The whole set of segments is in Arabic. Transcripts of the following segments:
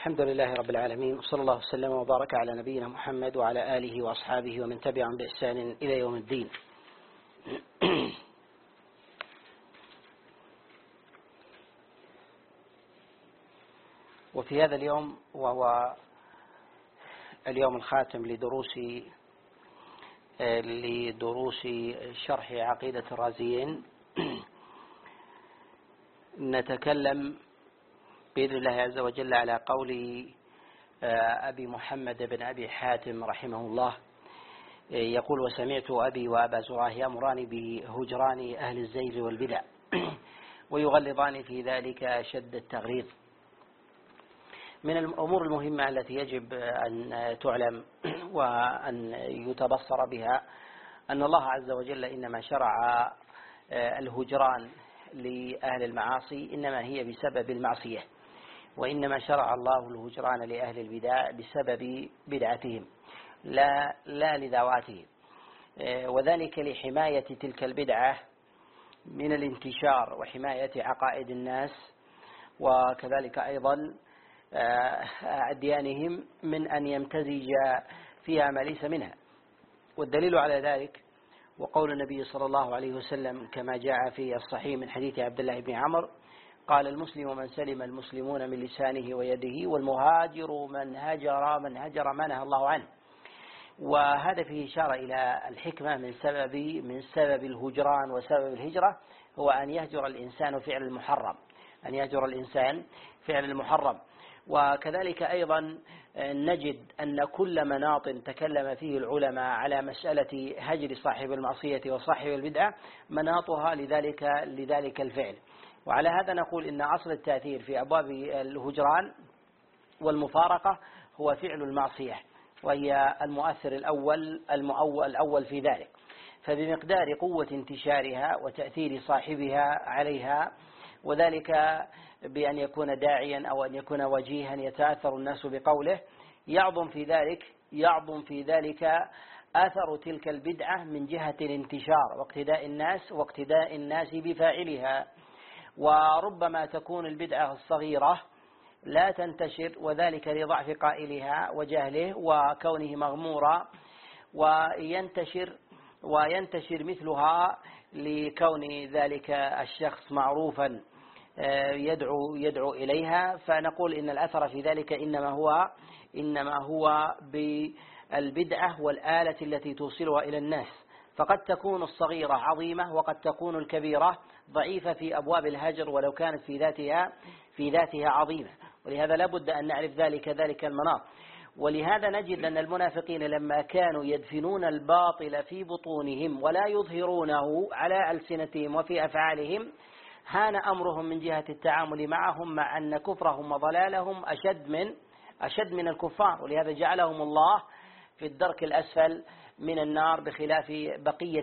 الحمد لله رب العالمين، وصلى الله وسلم وبارك على نبينا محمد وعلى آله وأصحابه ومن تبعهم بإحسان إلى يوم الدين. وفي هذا اليوم، وهو اليوم الخاتم لدروس شرح عقيدة الرازيين، نتكلم بإذن الله عز وجل على قول أبي محمد بن أبي حاتم رحمه الله، يقول: وسمعت أبي وأبا زراه يأمران بهجران أهل الزيغ والبدع ويغلظان في ذلك شد التغليظ. من الأمور المهمة التي يجب أن تعلم وأن يتبصر بها أن الله عز وجل إنما شرع الهجران لأهل المعاصي إنما هي بسبب المعصية، وإنما شرع الله الهجران لأهل البدع بسبب بدعتهم لا لذواتهم، وذلك لحماية تلك البدعة من الانتشار وحماية عقائد الناس، وكذلك أيضا أديانهم من أن يمتزج فيها ما ليس منها. والدليل على ذلك وقول النبي صلى الله عليه وسلم كما جاء في الصحيح من حديث عبد الله بن عمرو قال: المسلم من سلم المسلمون من لسانه ويده، والمهاجر من هجر ما نهى الله عنه. وهذا فيه إشارة إلى الحكمة من سبب الهجران وسبب الهجرة، هو أن يهجر الإنسان فعل المحرم. وكذلك أيضا نجد أن كل مناط تكلم فيه العلماء على مسألة هجر صاحب المعصية وصاحب البدعة مناطها لذلك الفعل. وعلى هذا نقول إن أصل التأثير في أبواب الهجران والمفارقة هو فعل المعصية، وهي المؤثر الأول في ذلك. فبمقدار قوة انتشارها وتأثير صاحبها عليها، وذلك بأن يكون داعيا أو أن يكون وجيها يتأثر الناس بقوله، يعظم في ذلك أثر تلك البدعة من جهة الانتشار واقتداء الناس بفاعلها. وربما تكون البدعة الصغيرة لا تنتشر، وذلك لضعف قائلها وجهله وكونه مغمورا، وينتشر مثلها لكون ذلك الشخص معروفا يدعو إليها. فنقول إن الأثر في ذلك إنما هو بالبدعة والآلة التي توصلها إلى الناس. فقد تكون الصغيرة عظيمة، وقد تكون الكبيرة ضعيفة في أبواب الهجر ولو كانت في ذاتها عظيمة. ولهذا لا بد أن نعرف ذلك المناط. ولهذا نجد أن المنافقين لما كانوا يدفنون الباطل في بطونهم ولا يظهرونه على ألسنتهم وفي أفعالهم، هان أمرهم من جهة التعامل معهم، مع أن كفرهم وضلالهم أشد من الكفار. ولهذا جعلهم الله في الدرك الأسفل من النار بخلاف بقية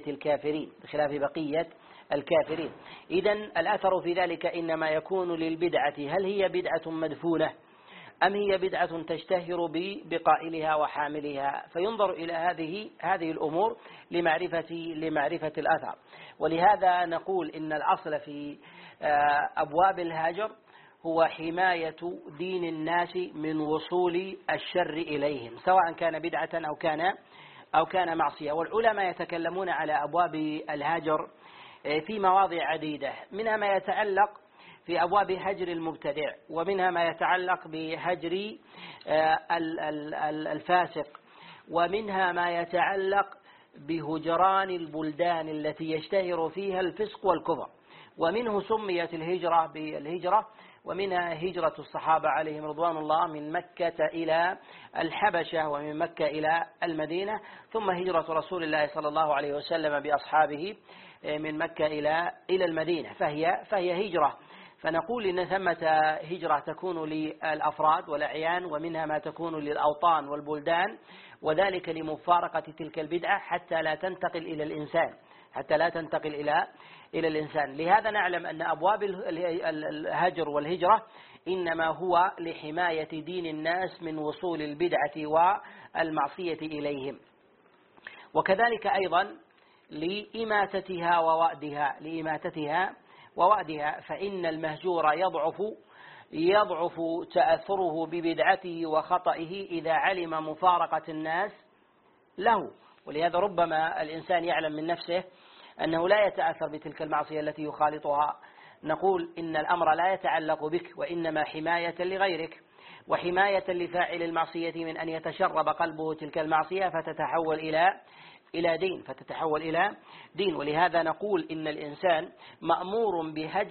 الكافرين. إذن الأثر في ذلك إنما يكون للبدعة، هل هي بدعة مدفونة أم هي بدعة تشتهر بقائلها وحاملها؟ فينظر إلى هذه الأمور لمعرفة الأثر. ولهذا نقول إن الأصل في أبواب الهجر هو حماية دين الناس من وصول الشر إليهم، سواء كان بدعة أو كان معصية. والعلماء يتكلمون على أبواب الهجر في مواضع عديدة، منها ما يتعلق في أبواب هجر المبتدع، ومنها ما يتعلق بهجر الفاسق، ومنها ما يتعلق بهجران البلدان التي يشتهر فيها الفسق والكفر. ومنه سميت الهجرة بالهجرة، ومنها هجرة الصحابة عليهم رضوان الله من مكة إلى الحبشة ومن مكة إلى المدينة، ثم هجرة رسول الله صلى الله عليه وسلم بأصحابه من مكة إلى المدينة، فهي هجرة. فنقول إن ثمة هجرة تكون للأفراد والأعيان، ومنها ما تكون للأوطان والبلدان، وذلك لمفارقة تلك البدعة حتى لا تنتقل إلى الإنسان. لهذا نعلم أن أبواب الهجر والهجرة إنما هو لحماية دين الناس من وصول البدعة والمعصية إليهم، وكذلك أيضا لإماتتها ووأدها. فإن المهجور يضعف تأثره ببدعته وخطئه إذا علم مفارقة الناس له. ولهذا ربما الإنسان يعلم من نفسه أنه لا يتأثر بتلك المعصية التي يخالطها، نقول إن الأمر لا يتعلق بك، وإنما حماية لغيرك وحماية لفاعل المعصية من أن يتشرب قلبه تلك المعصية فتتحول إلى دين. ولهذا نقول إن الإنسان مأمور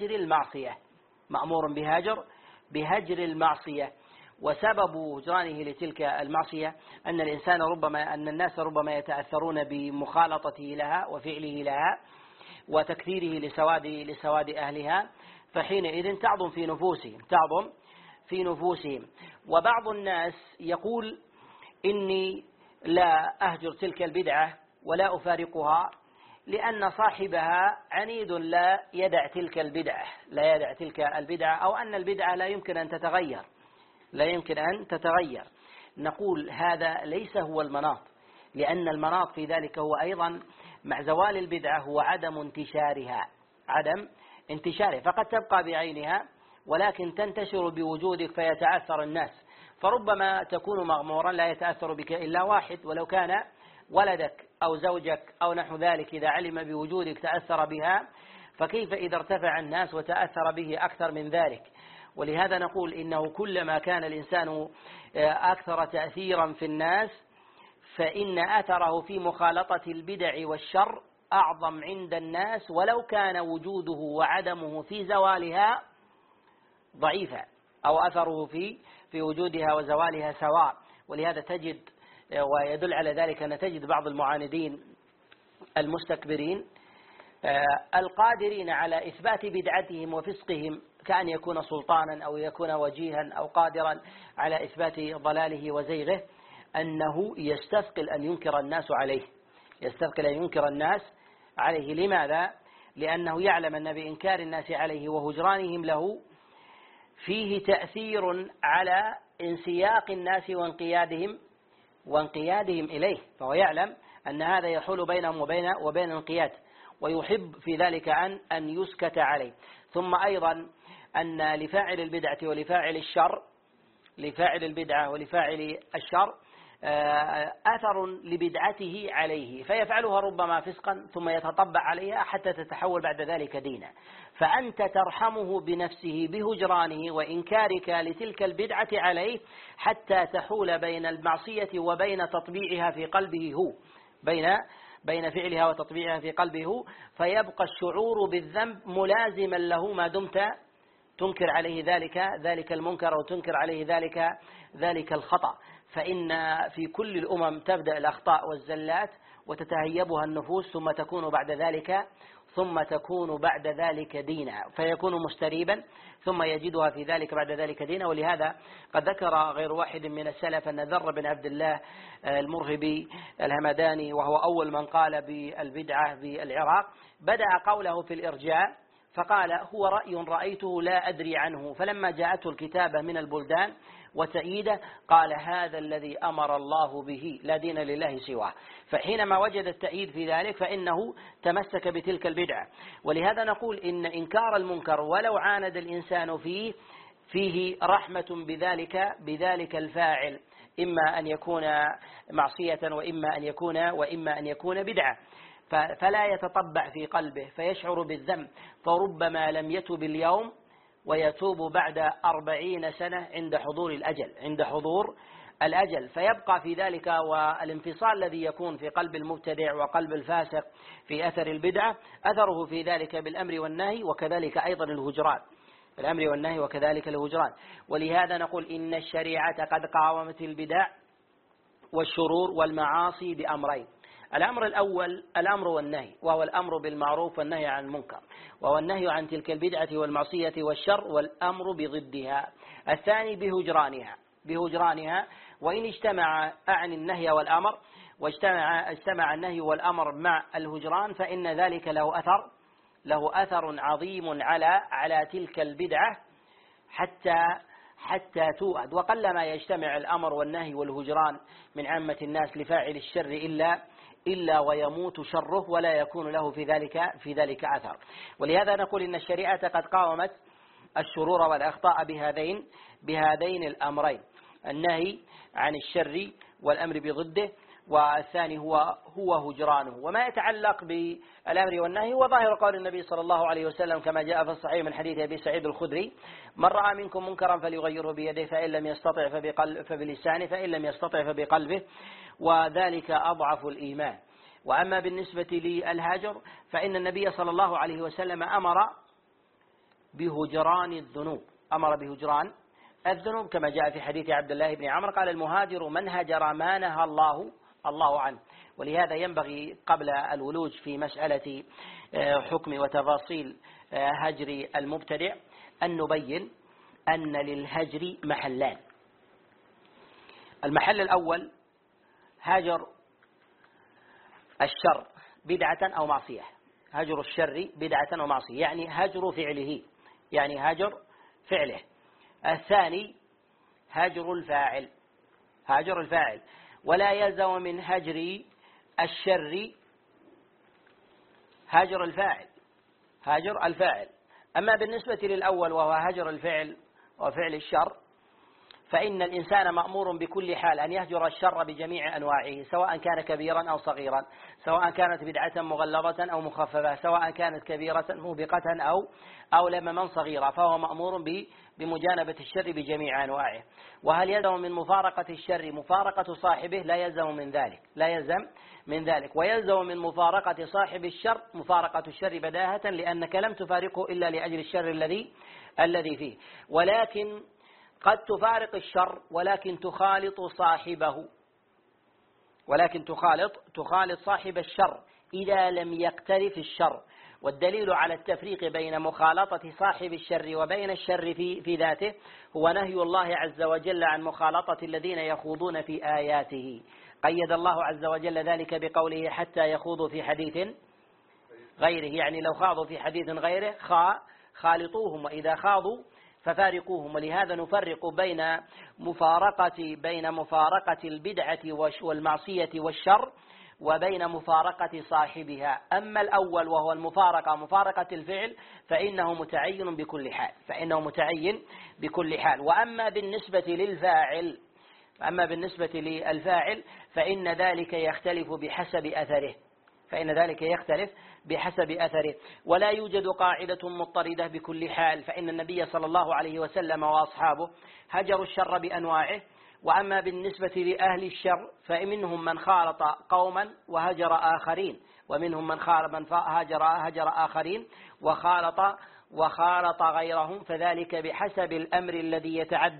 بهجر المعصية. وسبب هجرانه لتلك المعصية أن الناس ربما يتأثرون بمخالطته لها وفعله لها وتكثيره لسواد أهلها، فحينئذ تعظم في نفوسهم. وبعض الناس يقول إني لا أهجر تلك البدعة ولا أفارقها لأن صاحبها عنيد لا يدع تلك البدعة أو أن البدعة لا يمكن أن تتغير. نقول هذا ليس هو المناط، لأن المناط في ذلك هو أيضا مع زوال البدعة هو عدم انتشارها، فقد تبقى بعينها ولكن تنتشر بوجودك فيتأثر الناس، فربما تكون مغمورا لا يتأثر بك إلا واحد، ولو كان ولدك أو زوجك أو نحو ذلك إذا علم بوجودك تأثر بها، فكيف إذا ارتفع الناس وتأثر به أكثر من ذلك؟ ولهذا نقول إنه كلما كان الإنسان أكثر تأثيرا في الناس فإن أثره في مخالطة البدع والشر أعظم عند الناس، ولو كان وجوده وعدمه في زوالها ضعيفا، أو أثره في وجودها وزوالها سواء. ولهذا تجد، ويدل على ذلك أن تجد بعض المعاندين المستكبرين القادرين على إثبات بدعتهم وفسقهم كأن يكون سلطانا أو يكون وجيها أو قادرا على إثبات ضلاله وزيغه، أنه يستثقل أن ينكر الناس عليه. لماذا؟ لأنه يعلم أن بإنكار الناس عليه وهجرانهم له فيه تأثير على انسياق الناس وانقيادهم إليه، فهو يعلم أن هذا يحول بينهم وبين الانقياد، ويحب في ذلك أن يسكت عليه. ثم أيضا أن لفاعل البدعة ولفاعل الشر أثر لبدعته عليه، فيفعلها ربما فسقا ثم يتطبع عليها حتى تتحول بعد ذلك دينا، فأنت ترحمه بنفسه بهجرانه وإنكارك لتلك البدعة عليه حتى تحول بين المعصية وبين تطبيعها في قلبه هو، بين فعلها وتطبيعها في قلبه هو، فيبقى الشعور بالذنب ملازما له ما دمت تنكر عليه ذلك المنكر وتنكر عليه ذلك الخطأ. فإن في كل الأمم تبدأ الأخطاء والزلات وتتهيبها النفوس ثم تكون بعد ذلك دينا، فيكون مستريبا ثم يجدها في ذلك بعد ذلك دينا. ولهذا قد ذكر غير واحد من السلف أن ذر بن عبد الله المرهبي الهمداني، وهو أول من قال بالبدعة بالعراق، بدأ قوله في الإرجاء فقال: هو رأي رأيته لا أدري عنه، فلما جاءته الكتابة من البلدان وتأييده قال: هذا الذي أمر الله به لا دين لله سواه. فحينما وجد التأييد في ذلك فإنه تمسك بتلك البدعة. ولهذا نقول إن إنكار المنكر ولو عاند الإنسان فيه رحمة بذلك الفاعل، إما أن يكون معصية وإما أن يكون بدعة، فلا يتطبع في قلبه فيشعر بالذنب، فربما لم يتب اليوم ويتوب بعد 40 سنة عند حضور الأجل، فيبقى في ذلك. والانفصال الذي يكون في قلب المبتدع وقلب الفاسق في أثر البدعة أثره في ذلك بالأمر والنهي وكذلك أيضا الهجران. ولهذا نقول إن الشريعة قد قاومت البدع والشرور والمعاصي بأمرين: الأمر الأول الأمر والنهي، وهو الأمر بالمعروف والنهي عن المنكر، وهو النهي عن تلك البدعة والمعصية والشر، والأمر بضدها. الثاني بهجرانها. وإن اجتمع أعني النهي والأمر واجتمع النهي والأمر مع الهجران فإن ذلك له أثر عظيم على تلك البدعة حتى توأد. وقلما يجتمع الأمر والنهي والهجران من عامة الناس لفاعل الشر إلا ويموت شره ولا يكون له في ذلك أثر. ولهذا نقول إن الشريعة قد قاومت الشرور والأخطاء بهذين الأمرين: النهي عن الشر والأمر بضده، والثاني هو هجرانه. وما يتعلق بالأمر والنهي هو ظاهر قول النبي صلى الله عليه وسلم كما جاء في الصحيح من حديث أبي سعيد الخدري: من رأى منكم منكرا فليغيره بيده، فإن لم يستطع فبلسانه، فإن لم يستطع فبقلبه، وذلك أضعف الإيمان. وأما بالنسبة للهجر فإن النبي صلى الله عليه وسلم أمر بهجران الذنوب كما جاء في حديث عبد الله بن عمرو قال: المهاجر من هجر ما نهى الله عنه. ولهذا ينبغي قبل الولوج في مسألة حكم وتفاصيل هجر المبتدع أن نبين أن للهجر محلان: المحل الأول هجر الشر بدعة أو معصية، هجر الشر بدعة أو معصية يعني هجر فعله. الثاني هجر الفاعل، ولا يلزم من هجر الشر هجر الفاعل. أما بالنسبة للأول وهو هجر الفعل وفعل الشر فإن الإنسان مأمور بكل حال أن يهجر الشر بجميع أنواعه، سواء كان كبيرا أو صغيرا، سواء كانت بدعة مغلظة أو مخففة، سواء كانت كبيرة موبقة أو لمما صغيرا، فهو مأمور بمجانبة الشر بجميع أنواعه. وهل يلزم من مفارقة الشر مفارقة صاحبه؟ لا يلزم من ذلك. ويلزم من مفارقة صاحب الشر مفارقة الشر بداهة، لأنك لم تفارقه إلا لأجل الشر الذي فيه. ولكن قد تفارق الشر ولكن تخالط صاحب الشر إذا لم يقترف الشر. والدليل على التفريق بين مخالطة صاحب الشر وبين الشر في ذاته هو نهي الله عز وجل عن مخالطة الذين يخوضون في آياته. قيد الله عز وجل ذلك بقوله: حتى يخوضوا في حديث غيره، يعني لو خاضوا في حديث غيره خالطوهم، وإذا خاضوا ففارقوهم. ولهذا نفرق بين مفارقة البدعة والمعصية والشر وبين مفارقة صاحبها. أما الأول وهو مفارقة الفعل فإنه متعين بكل حال. وأما بالنسبة للفاعل فإن ذلك يختلف بحسب أثره، ولا يوجد قاعدة مضطردة بكل حال، فإن النبي صلى الله عليه وسلم وأصحابه هجروا الشر بأنواعه. وأما بالنسبة لأهل الشر فمنهم من خالط قوما وهجر آخرين، ومنهم من هجر آخرين وخالط غيرهم، فذلك بحسب الأمر الذي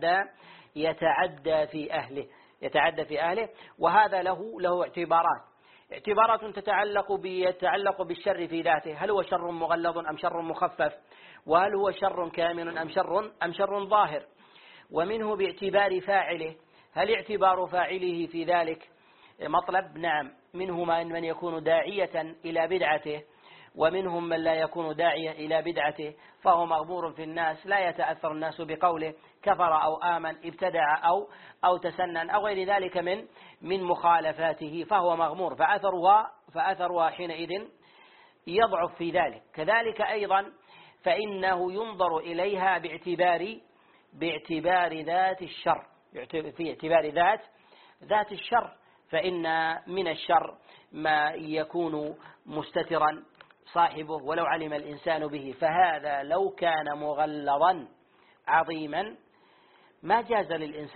يتعدى في أهله. وهذا له اعتبارات تتعلق بالشر في ذاته: هل هو شر مغلظ أم شر مخفف؟ وهل هو شر كامن أم شر ظاهر؟ ومنه باعتبار فاعله: هل اعتبار فاعله في ذلك مطلب؟ نعم، منهم من يكون داعية إلى بدعته، ومنهم من لا يكون داعية إلى بدعته، فهو مغمور في الناس، لا يتأثر الناس بقوله كفر أو آمن، ابتدع أو تسنن أو غير ذلك من مخالفاته، فهو مغمور، فأثرها حينئذ يضعف في ذلك. كذلك أيضا فإنه ينظر إليها باعتبار ذات الشر، في اعتبار ذات الشر، فإن من الشر ما يكون مستترا صاحبه ولو علم الإنسان به، فهذا لو كان مغلظا عظيما ما جاز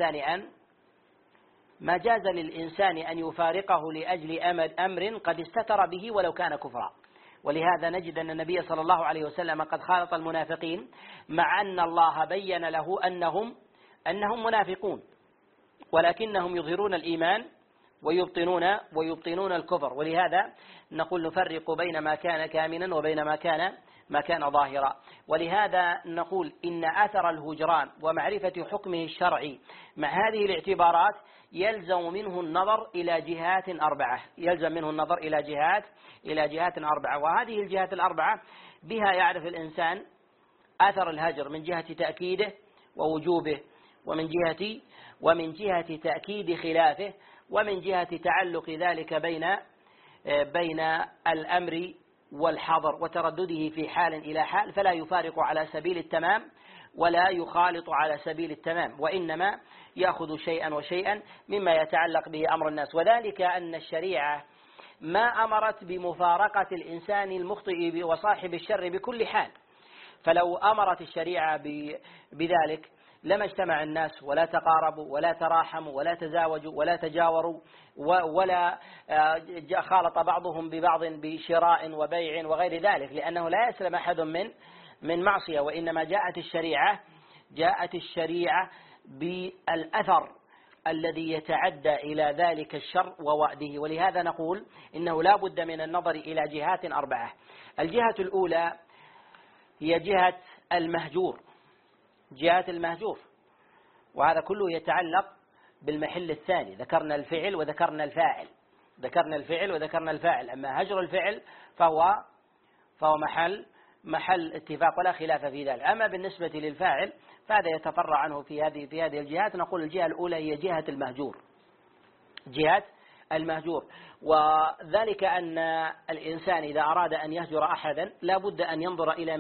للإنسان أن يفارقه لأجل أمر قد استتر به ولو كان كفرا. ولهذا نجد أن النبي صلى الله عليه وسلم قد خالط المنافقين مع أن الله بين له أنهم منافقون، ولكنهم يظهرون الإيمان ويبطنون الكفر. ولهذا نقول نفرق بين ما كان كامنا وبين ما كان ظاهرا. ولهذا نقول إن أثر الهجران ومعرفة حكمه الشرعي مع هذه الاعتبارات يلزم منه النظر إلى جهات أربعة، وهذه الجهات الأربعة بها يعرف الإنسان أثر الهجر من جهة تأكيده ووجوبه، ومن جهة تأكيد خلافه، ومن جهة تعلق ذلك بين الأمر والحظر وتردده في حال إلى حال، فلا يفارق على سبيل التمام ولا يخالط على سبيل التمام، وإنما يأخذ شيئا وشيئا مما يتعلق به أمر الناس. وذلك أن الشريعة ما أمرت بمفارقة الإنسان المخطئ وصاحب الشر بكل حال، فلو أمرت الشريعة بذلك لما اجتمع الناس ولا تقاربوا ولا تراحموا ولا تزاوجوا ولا تجاوروا ولا خالط بعضهم ببعض بشراء وبيع وغير ذلك، لأنه لا يسلم أحد من معصية. وإنما جاءت الشريعة بالأثر الذي يتعدى إلى ذلك الشر ووعده. ولهذا نقول إنه لا بد من النظر إلى جهات أربعة. الجهة الأولى هي جهة المهجور، وهذا كله يتعلق بالمحل الثاني. ذكرنا الفعل وذكرنا الفاعل. أما هجر الفعل فهو محل اتفاق ولا خلاف في ذلك. أما بالنسبة للفاعل فهذا يتفرع عنه في هذه الجهات. نقول الجهة الأولى هي جهة المهجور، وذلك أن الإنسان إذا أراد أن يهجر أحدا لا بد أن ينظر إلى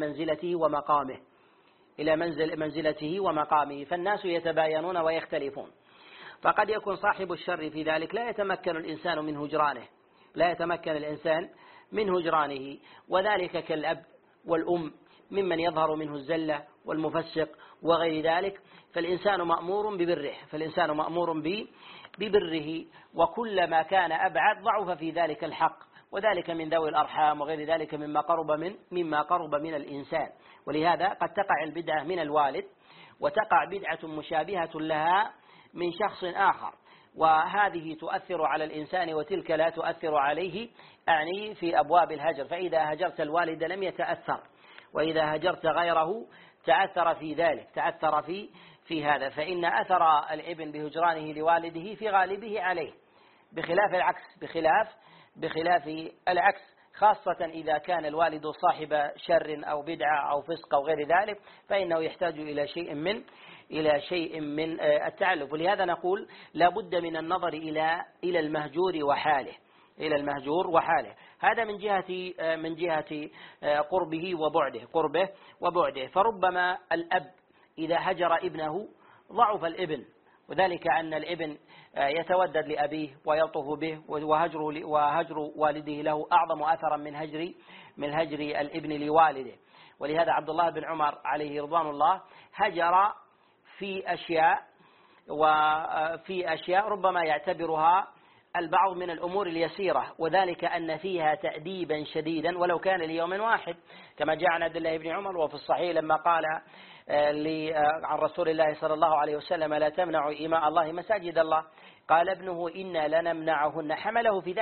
منزلته ومقامه، فالناس يتباينون ويختلفون. فقد يكون صاحب الشر في ذلك لا يتمكن الإنسان من هجرانه، وذلك كالأب والأم ممن يظهر منه الزلة والمفسق وغير ذلك. فالإنسان مأمور ببره، وكلما كان أبعد ضعف في ذلك الحق، وذلك من ذوي الأرحام وغير ذلك مما قرب من الإنسان. ولهذا قد تقع البدعة من الوالد، وتقع بدعة مشابهة لها من شخص آخر، وهذه تؤثر على الإنسان وتلك لا تؤثر عليه، أعني في أبواب الهجر. فإذا هجرت الوالد لم يتأثر، وإذا هجرت غيره تأثر في ذلك، تأثر في هذا. فإن أثر الابن بهجرانه لوالده في غالبه عليه، بخلاف العكس، خاصة إذا كان الوالد صاحب شر أو بدعة أو فسق أو غير ذلك، فإنه يحتاج إلى شيء من التعلق. ولهذا نقول لا بد من النظر إلى المهجور وحاله. هذا من جهة قربه وبعده. فربما الأب إذا هجر ابنه ضعف الابن، وذلك أن الابن يتودد لأبيه ويلطف به، وهجر والده له أعظم أثرا من هجر الابن لوالده. ولهذا عبد الله بن عمر عليه رضوان الله هجر في أشياء ربما يعتبرها البعض من الأمور اليسيرة، وذلك أن فيها تأديبا شديدا ولو كان ليوم واحد، كما جاء عن عبد الله بن عمر وفي الصحيح لما قال عن رسول الله صلى الله عليه وسلم: لا تمنعوا إماء الله مساجد الله. قال ابنه: إنا لنمنعهن. حمله في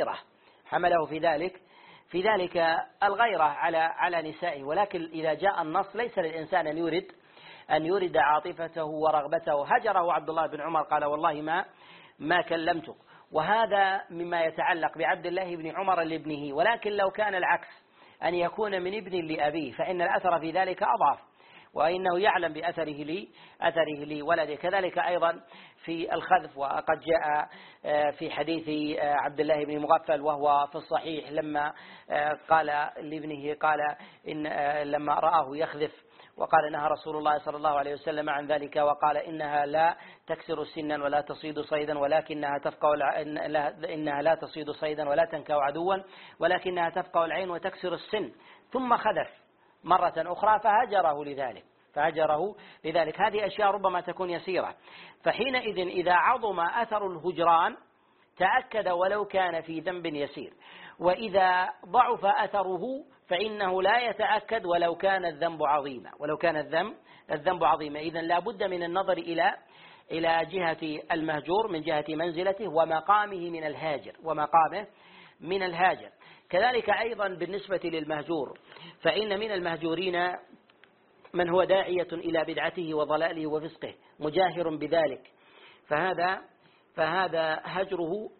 ذلك الغيرة على نسائه. ولكن إذا جاء النص ليس للإنسان أن يرد عاطفته ورغبته. هجره عبد الله بن عمر، قال: والله ما كلمتك. وهذا مما يتعلق بعبد الله بن عمر لابنه. ولكن لو كان العكس، أن يكون من ابن لأبيه، فإن الأثر في ذلك أضعف، وإنه يعلم بأثره لولده. كذلك أيضا في الخذف، وقد جاء في حديث عبد الله بن مغفل وهو في الصحيح لما قال لابنه، إن لما رآه يخذف، وقال: نهى رسول الله صلى الله عليه وسلم عن ذلك، وقال: إنها لا تكسر سنا ولا تصيد صيدا، ولكنها إنها لا تصيد صيدا ولا تنكأ عدوا، ولكنها تفقع العين وتكسر السن. ثم خذف مرة أخرى فهجره لذلك. هذه أشياء ربما تكون يسيرة، فحينئذ إذا عظم أثر الهجران تأكد ولو كان في ذنب يسير، وإذا ضعف أثره فإنه لا يتأكد ولو كان الذنب عظيما. إذن لا بد من النظر إلى جهة المهجور من جهة منزلته ومقامه من الهاجر. كذلك أيضا بالنسبة للمهجور، فإن من المهجورين من هو داعية إلى بدعته وضلاله وفسقه مجاهر بذلك، فهذا هجره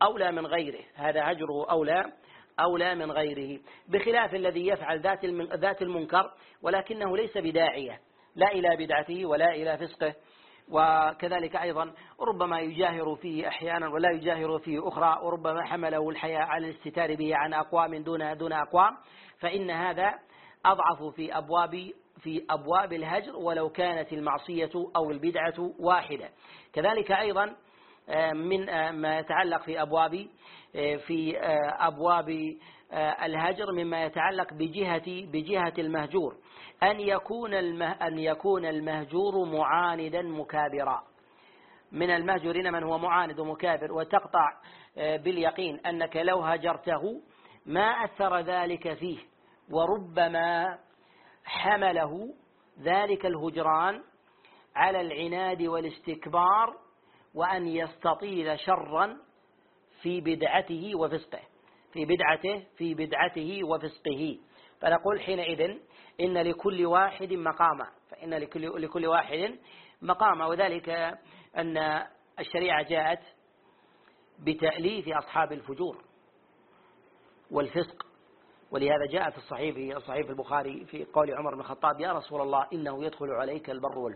أولى من غيره، بخلاف الذي يفعل ذات المنكر ولكنه ليس بداعية لا إلى بدعته ولا إلى فسقه. وكذلك أيضا ربما يجاهر فيه أحيانا ولا يجاهر فيه أخرى، وربما حمله الحياء على الاستتار به عن أقوام دون أقوام، فإن هذا أضعف في أبواب الهجر ولو كانت المعصية أو البدعة واحدة. كذلك أيضا من ما يتعلق في أبواب الهجر مما يتعلق بجهة المهجور أن يكون المهجور معاندا مكابرا. من المهجورين من هو معاند ومكابر، وتقطع باليقين أنك لو هجرته ما أثر ذلك فيه، وربما حمله ذلك الهجران على العناد والاستكبار وأن يستطيل شرا في بدعته وفسقه. فنقول حينئذ إن لكل واحد مقاما، وذلك أن الشريعة جاءت بتأليف أصحاب الفجور والفسق. ولهذا جاء في الصحيح البخاري في قول عمر بن الخطاب: يا رسول الله إنه يدخل عليك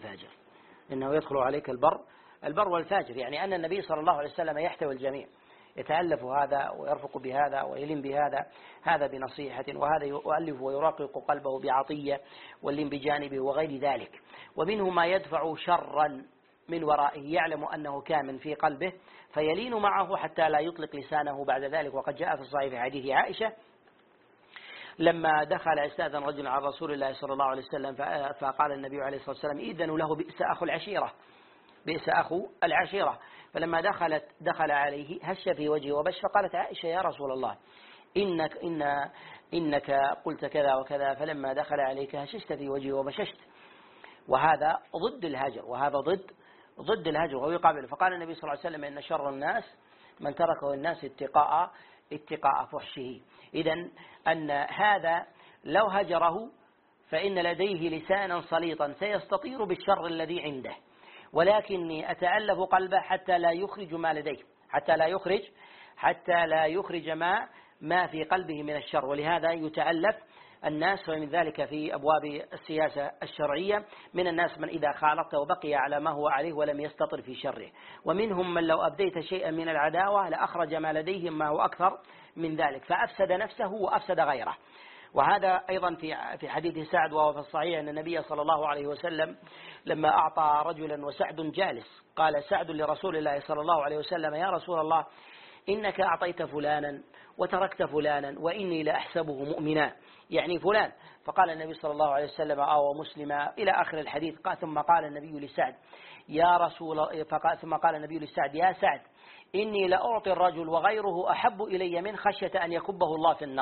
البر والفاجر، يعني أن النبي صلى الله عليه وسلم يحتوي الجميع، يتألف هذا ويرفق بهذا ويلم بهذا، هذا بنصيحة وهذا يؤلف ويراقق قلبه بعطية واللم بجانبه وغير ذلك. ومنه ما يدفع شرا من ورائه، يعلم أنه كامن في قلبه فيلين معه حتى لا يطلق لسانه بعد ذلك. وقد جاء في الصحيح في حديث عائشة لما دخل استأذن رجل على رسول الله صلى الله عليه وسلم فقال النبي عليه الصلاة والسلام: إذن له بئس أخو العشيرة. فلما دخل عليه هش في وجهه وبش، فقالت عائشة: يا رسول الله إنك قلت كذا وكذا، فلما دخل عليك هششت في وجهه وبششت. وهذا ضد الهجر، ضد الهجر وهو يقابله. فقال النبي صلى الله عليه وسلم: إن شر الناس من تركه الناس اتقاء فحشه. إذن أن هذا لو هجره فإن لديه لسانا سليطا سيستطير بالشر الذي عنده، ولكني أتألف قلبه حتى لا يخرج ما لديه، حتى لا يخرج ما في قلبه من الشر. ولهذا يتألف الناس، ومن ذلك في أبواب السياسة الشرعية من الناس من إذا خالطته بقي على ما هو عليه ولم يستطر في شره، ومنهم من لو أبديت شيئا من العداوة لأخرج ما لديهم ما هو أكثر من ذلك، فأفسد نفسه وأفسد غيره. وهذا أيضا في حديث سعد، وهو في الصحيح أن النبي صلى الله عليه وسلم لما أعطى رجلا وسعد جالس قال سعد لرسول الله صلى الله عليه وسلم: يا رسول الله إنك أعطيت فلانا وتركت فلانا وإني لأحسبه مؤمنا، يعني فلان. فقال النبي صلى الله عليه وسلم: أو مسلما، إلى آخر الحديث. ثم قال النبي لسعد: يا سعد إني لأعطي الرجل وغيره أحب إلي من خشية أن يكبه الله في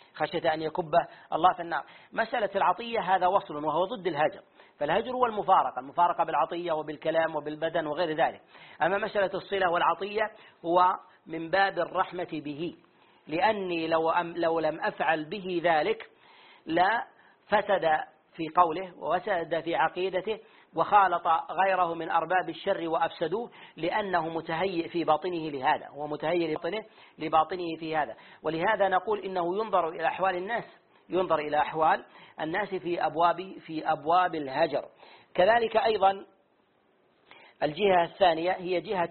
النار. مسألة العطية هذا وصل وهو ضد الهجر، فالهجر هو المفارقة بالعطية وبالكلام وبالبدن وغير ذلك. أما مسألة الصلة والعطية هو من باب الرحمة به، لأني لو لم أفعل به ذلك لا فسد في قوله وفسد في عقيدته وخالط غيره من أرباب الشر وأفسدوه، لأنه متهيئ في باطنه لهذا، هو متهيئ لباطنه في هذا. ولهذا نقول إنه ينظر إلى أحوال الناس في أبواب الهجر. كذلك أيضا الجهة الثانية هي جهة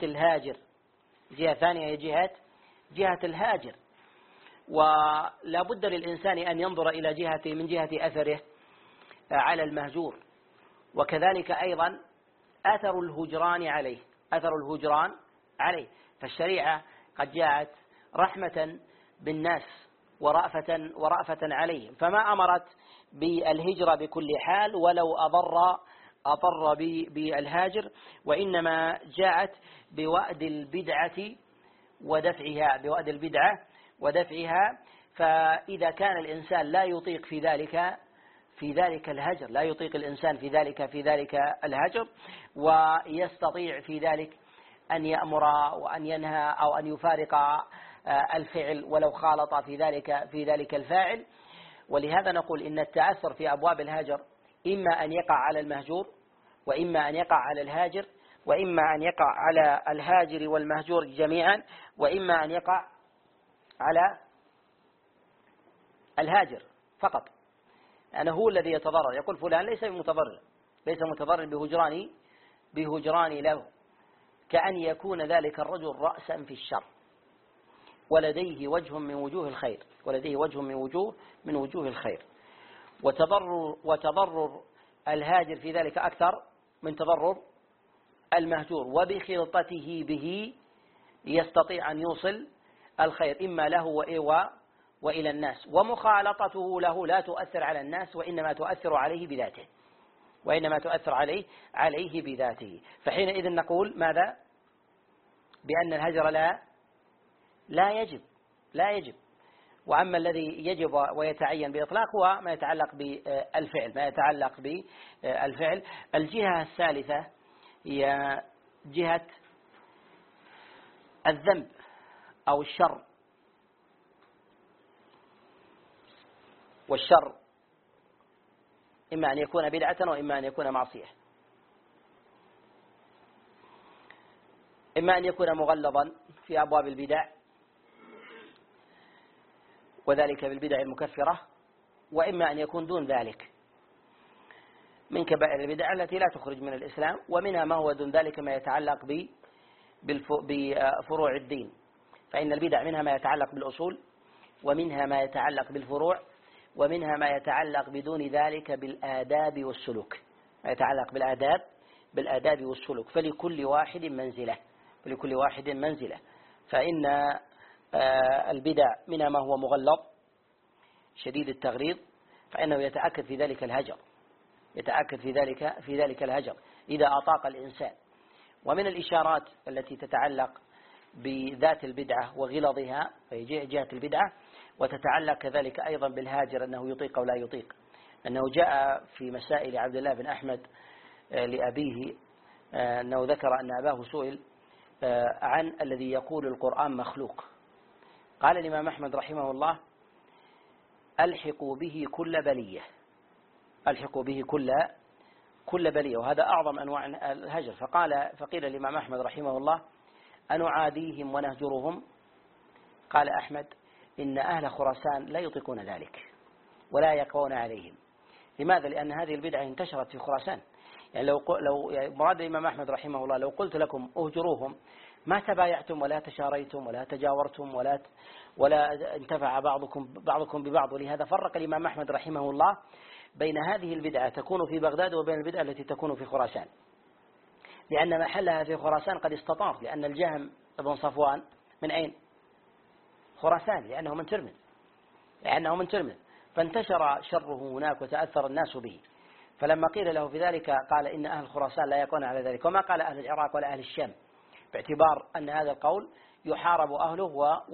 الهاجر، ولا بد للإنسان أن ينظر إلى من جهة أثره على المهجور، وكذلك أيضا أثر الهجران عليه. فالشريعة قد جاءت رحمة بالناس ورأفة عليهم، فما أمرت بالهجرة بكل حال ولو أضر بالهاجر، وإنما جاءت بوأد البدعة ودفعها. فإذا كان الإنسان لا يطيق في ذلك الهجر، لا يطيق الإنسان في ذلك الهجر، ويستطيع في ذلك أن يأمر وأن ينهى أو أن يفارق الفعل ولو خالط في ذلك الفاعل. ولهذا نقول إن التأثر في أبواب الهجر إما أن يقع على المهجور، وإما أن يقع على الهاجر، وإما أن يقع على الهاجر والمهجور جميعا، وإما أن يقع على الهاجر فقط. أنا هو الذي يتضرر، يقول فلان ليس متضرر بهجراني له، كأن يكون ذلك الرجل رأسا في الشر ولديه وجه من وجوه الخير، وتضرر الهاجر في ذلك أكثر من تضرر المهجور، وبخلطته به يستطيع أن يوصل الخير إما له وإلى الناس، ومخالطته له لا تؤثر على الناس وإنما تؤثر عليه بذاته، وإنما تؤثر عليه بذاته. فحينئذ نقول ماذا؟ بأن الهجر لا يجب. وأما الذي يجب ويتعين بإطلاق هو ما يتعلق بالفعل. الجهة الثالثة هي جهة الذنب أو الشر، والشر إما أن يكون بدعة وإما أن يكون معصية، إما أن يكون مغلظا في أبواب البدع وذلك بالبدع المكفرة، وإما أن يكون دون ذلك من كبائر البدع التي لا تخرج من الإسلام، ومنها ما هو دون ذلك ما يتعلق بفروع الدين، فإن البدع منها ما يتعلق بالأصول، ومنها ما يتعلق بالفروع، ومنها ما يتعلق بدون ذلك بالآداب والسلوك، ما يتعلق بالآداب والسلوك. فلكل واحد منزلة. فإن البدع منها ما هو مغلظ شديد التغليظ، فإنه يتأكد في ذلك الهجر إذا أطاق الإنسان. ومن الإشارات التي تتعلق بذات البدعة وغلظها في جهة البدعة، وتتعلق كذلك أيضا بالهاجر أنه يطيق أو لا يطيق، أنه جاء في مسائل عبد الله بن أحمد لأبيه أنه ذكر أن أباه سئل عن الذي يقول القرآن مخلوق، قال الإمام أحمد رحمه الله: ألحقوا به كل بلية، وهذا أعظم أنواع الهجر. فقيل الإمام أحمد رحمه الله: أنعاديهم ونهجرهم؟ قال أحمد: إن أهل خراسان لا يطيقون ذلك ولا يقوون عليهم. لماذا؟ لأن هذه البدعة انتشرت في خراسان. يعني لو مراد الإمام أحمد رحمه الله لو قلت لكم أهجروهم ما تبايعتم ولا تشاريتم ولا تجاورتم ولا انتفع بعضكم ببعض. ولهذا فرق الإمام أحمد رحمه الله بين هذه البدعة تكون في بغداد وبين البدعة التي تكون في خراسان، لأن محلها في خراسان قد استطار، لأن الجهم بن صفوان من أين؟ خراسان، لأنه من ترمذ، فانتشر شره هناك وتأثر الناس به. فلما قيل له في ذلك قال: إن أهل خراسان لا يقون على ذلك، وما قال أهل العراق ولا أهل الشام، باعتبار أن هذا القول يحارب أهله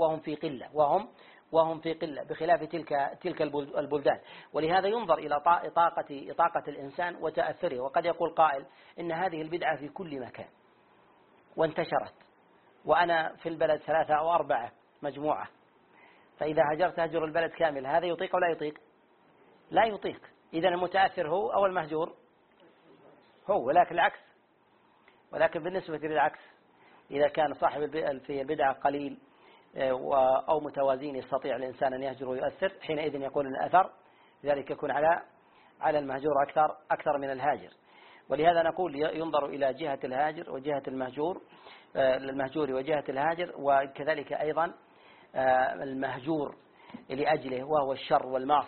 وهم في قلة بخلاف تلك البلدان. ولهذا ينظر إلى طاقة الإنسان وتأثره. وقد يقول قائل: إن هذه البدعة في كل مكان وانتشرت، وأنا في البلد 3 أو 4 مجموعة، فإذا هجرت هجر البلد كامل، هذا يطيق أو لا يطيق؟ لا يطيق. إذن المتأثر هو أو المهجور هو، ولكن بالنسبة للعكس، إذا كان صاحب في البدعة قليل أو متوازين يستطيع الإنسان أن يهجر ويؤثر، حينئذ يكون الأثر ذلك يكون على المهجور أكثر من الهاجر. ولهذا نقول ينظر إلى جهة الهاجر وجهة المهجور وجهة الهاجر، وكذلك أيضا المهجور لأجله وهو الشر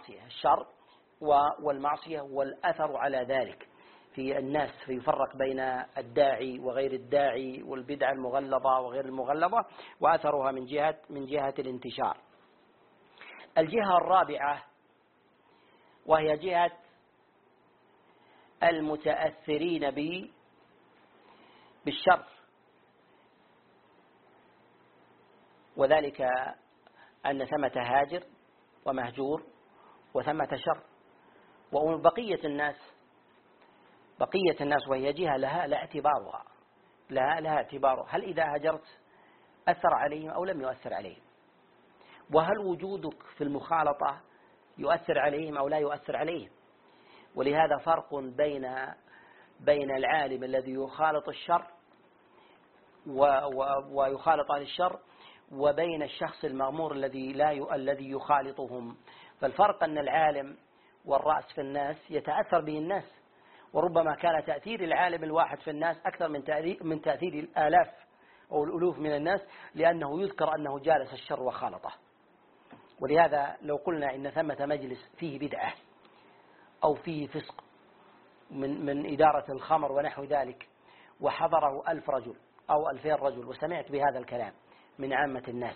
والمعصية والأثر على ذلك في الناس، فيفرق بين الداعي وغير الداعي والبدعة المغلظة وغير المغلظة، وأثرها من جهة الانتشار. الجهة الرابعة وهي جهة المتأثرين بالشر، وذلك أن ثمة هاجر ومهجور وثمة شر، وبقية الناس وهي جهة لها اعتبارها، هل إذا هجرت أثر عليهم أو لم يؤثر عليهم، وهل وجودك في المخالطة يؤثر عليهم أو لا يؤثر عليهم. ولهذا فرق بين العالم الذي يخالط الشر ويخالط أهل الشر، وبين الشخص المغمور الذي يخالطهم. فالفرق أن العالم والرأس في الناس يتأثر به الناس، وربما كان تأثير العالم الواحد في الناس أكثر من تأثير الآلاف أو الألوف من الناس، لأنه يذكر أنه جالس الشر وخالطه. ولهذا لو قلنا إن ثمة مجلس فيه بدعة أو فيه فسق من إدارة الخمر ونحو ذلك، وحضره 1000 رجل أو 2000 رجل وسمعت بهذا الكلام من عامة الناس،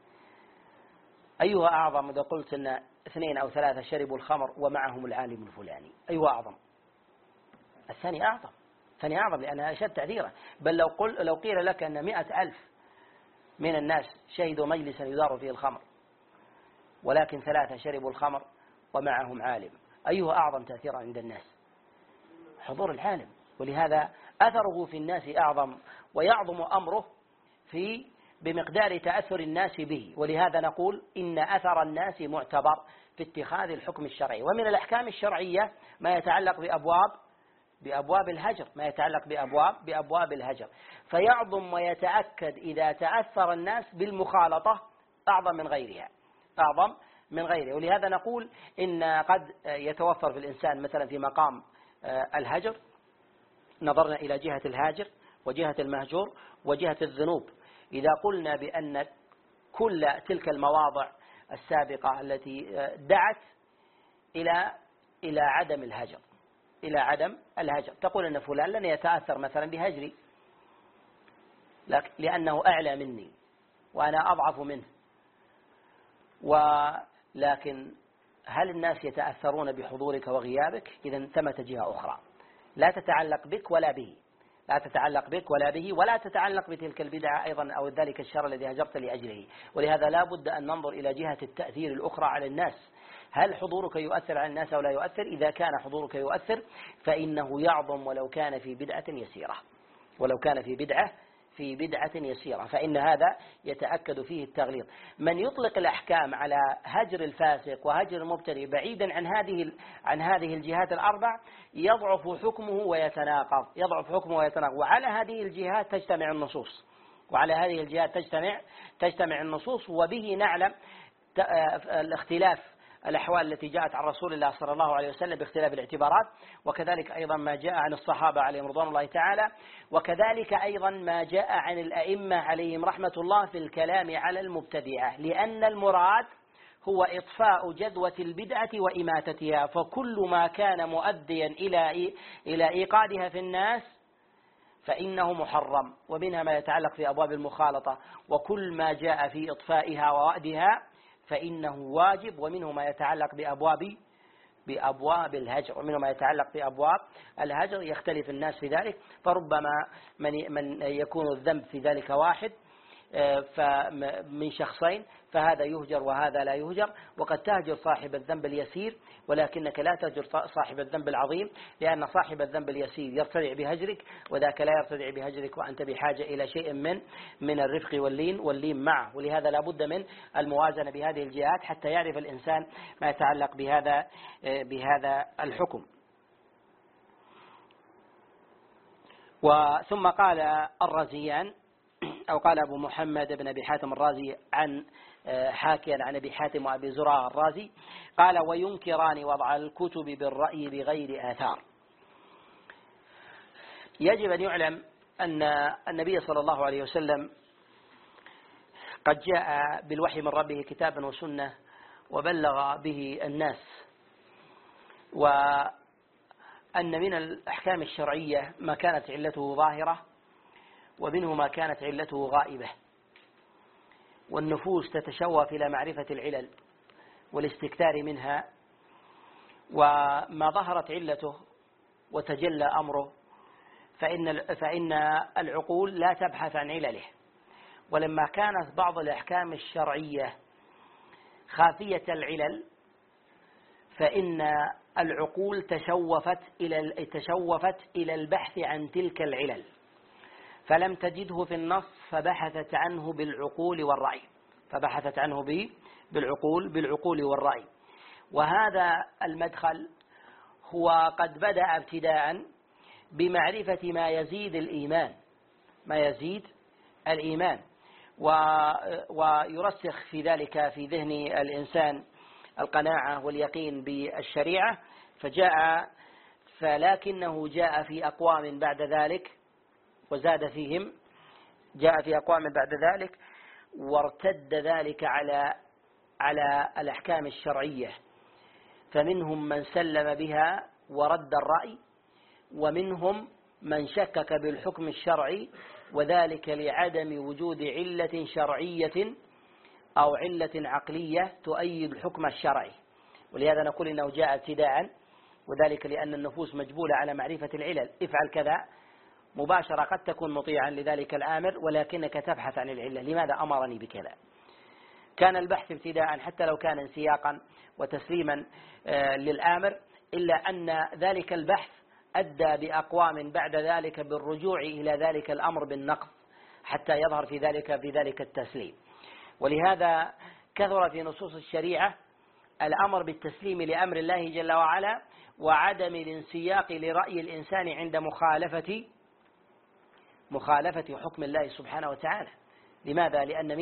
أيها أعظم إذا قلت أن 2 أو 3 شربوا الخمر ومعهم العالم الفلاني؟ أيها أعظم؟ الثاني أعظم، الثاني أعظم لأنها أشد تعذيرا. بل لو قيل لك أن 100,000 من الناس شهدوا مجلسا يدار فيه الخمر ولكن 3 شربوا الخمر ومعهم عالم، أيها أعظم تأثيرا عند الناس؟ حضور العالم. ولهذا أثره في الناس أعظم، ويعظم أمره بمقدار تأثر الناس به. ولهذا نقول إن أثر الناس معتبر في اتخاذ الحكم الشرعي. ومن الأحكام الشرعية ما يتعلق بأبواب الهجر، ما يتعلق بأبواب الهجر، فيعظم ويتأكد إذا تأثر الناس بالمخالطة أعظم من غيرها. ولهذا نقول إن قد يتوفر في الإنسان مثلا في مقام الهجر، نظرنا إلى جهة الهاجر وجهة المهجور وجهة الذنوب، إذا قلنا بأن كل تلك المواضع السابقة التي دعت إلى عدم الهجر، تقول أن فلان لن يتأثر مثلا بهجري لأنه أعلى مني وأنا أضعف منه، ولكن هل الناس يتأثرون بحضورك وغيابك؟ إذن ثمة جهة أخرى لا تتعلق بك ولا به، ولا تتعلق بتلك البدعة أيضا أو ذلك الشر الذي هجرت لأجله. ولهذا لا بد أن ننظر إلى جهة التأثير الأخرى على الناس، هل حضورك يؤثر على الناس أو لا يؤثر؟ إذا كان حضورك يؤثر فإنه يعظم ولو كان في بدعة يسيرة، فإن هذا يتأكد فيه التغليظ. من يطلق الأحكام على هجر الفاسق وهجر المبتدع بعيدا عن هذه الجهات الأربع يضعف حكمه ويتناقض، وعلى هذه الجهات تجتمع النصوص، وبه نعلم الاختلاف الأحوال التي جاءت عن رسول الله صلى الله عليه وسلم باختلاف الاعتبارات، وكذلك أيضا ما جاء عن الصحابة عليهم رضوان الله تعالى، وكذلك أيضا ما جاء عن الأئمة عليهم رحمة الله في الكلام على المبتدعة، لأن المراد هو إطفاء جذوة البدعة وإماتتها، فكل ما كان مؤديا إلى إيقادها في الناس فإنه محرم، ومنها ما يتعلق في أبواب المخالطة، وكل ما جاء في إطفائها ووأدها فإنه واجب، ومنه ما يتعلق بأبواب الهجر، يختلف الناس في ذلك، فربما من يكون الذنب في ذلك واحد من شخصين، فهذا يهجر وهذا لا يهجر، وقد تهجر صاحب الذنب اليسير ولكنك لا تهجر صاحب الذنب العظيم، لأن صاحب الذنب اليسير يرتدع بهجرك وذاك لا يرتدع بهجرك، وأنت بحاجة إلى شيء من الرفق واللين معه. ولهذا لا بد من الموازنة بهذه الجهات حتى يعرف الإنسان ما يتعلق بهذا الحكم. وثم قال الرازيان أو قال أبو محمد بن أبي حاتم الرازي حاكيا عن أبي حاتم وأبي زرارة الرازي قال: وينكران وضع الكتب بالرأي بغير آثار. يجب أن يعلم أن النبي صلى الله عليه وسلم قد جاء بالوحي من ربه كتابا وسنة وبلغ به الناس، وأن من الأحكام الشرعية ما كانت علته ظاهرة ومنه ما كانت علته غائبة، والنفوس تتشوف إلى معرفة العلل والاستكثار منها، وما ظهرت علته وتجلى أمره فإن العقول لا تبحث عن علله. ولما كانت بعض الأحكام الشرعية خافية العلل فإن العقول تشوفت إلى البحث عن تلك العلل، فلم تجده في النص فبحثت عنه بالعقول والرأي. وهذا المدخل هو قد بدأ ابتداء بمعرفة ما يزيد الإيمان ويرسخ في ذلك في ذهن الإنسان القناعة واليقين بالشريعة، فلكنه جاء في أقوام بعد ذلك وزاد فيهم، جاء في أقوام بعد ذلك وارتد ذلك على الأحكام الشرعية، فمنهم من سلم بها ورد الرأي، ومنهم من شكك بالحكم الشرعي، وذلك لعدم وجود علة شرعية أو علة عقلية تؤيد الحكم الشرعي. ولهذا نقول إنه جاء ابتداعا، وذلك لأن النفوس مجبولة على معرفة العلل. افعل كذا مباشرة، قد تكون مطيعا لذلك الآمر ولكنك تبحث عن العلة، لماذا أمرني بكذا. كان البحث ابتداء حتى لو كان انسياقا وتسليما للآمر، إلا أن ذلك البحث أدى بأقوام بعد ذلك بالرجوع إلى ذلك الأمر بالنقض حتى يظهر في ذلك التسليم. ولهذا كثر في نصوص الشريعة الأمر بالتسليم لأمر الله جل وعلا، وعدم الانسياق لرأي الإنسان عند مخالفة حكم الله سبحانه وتعالى. لماذا؟ لأن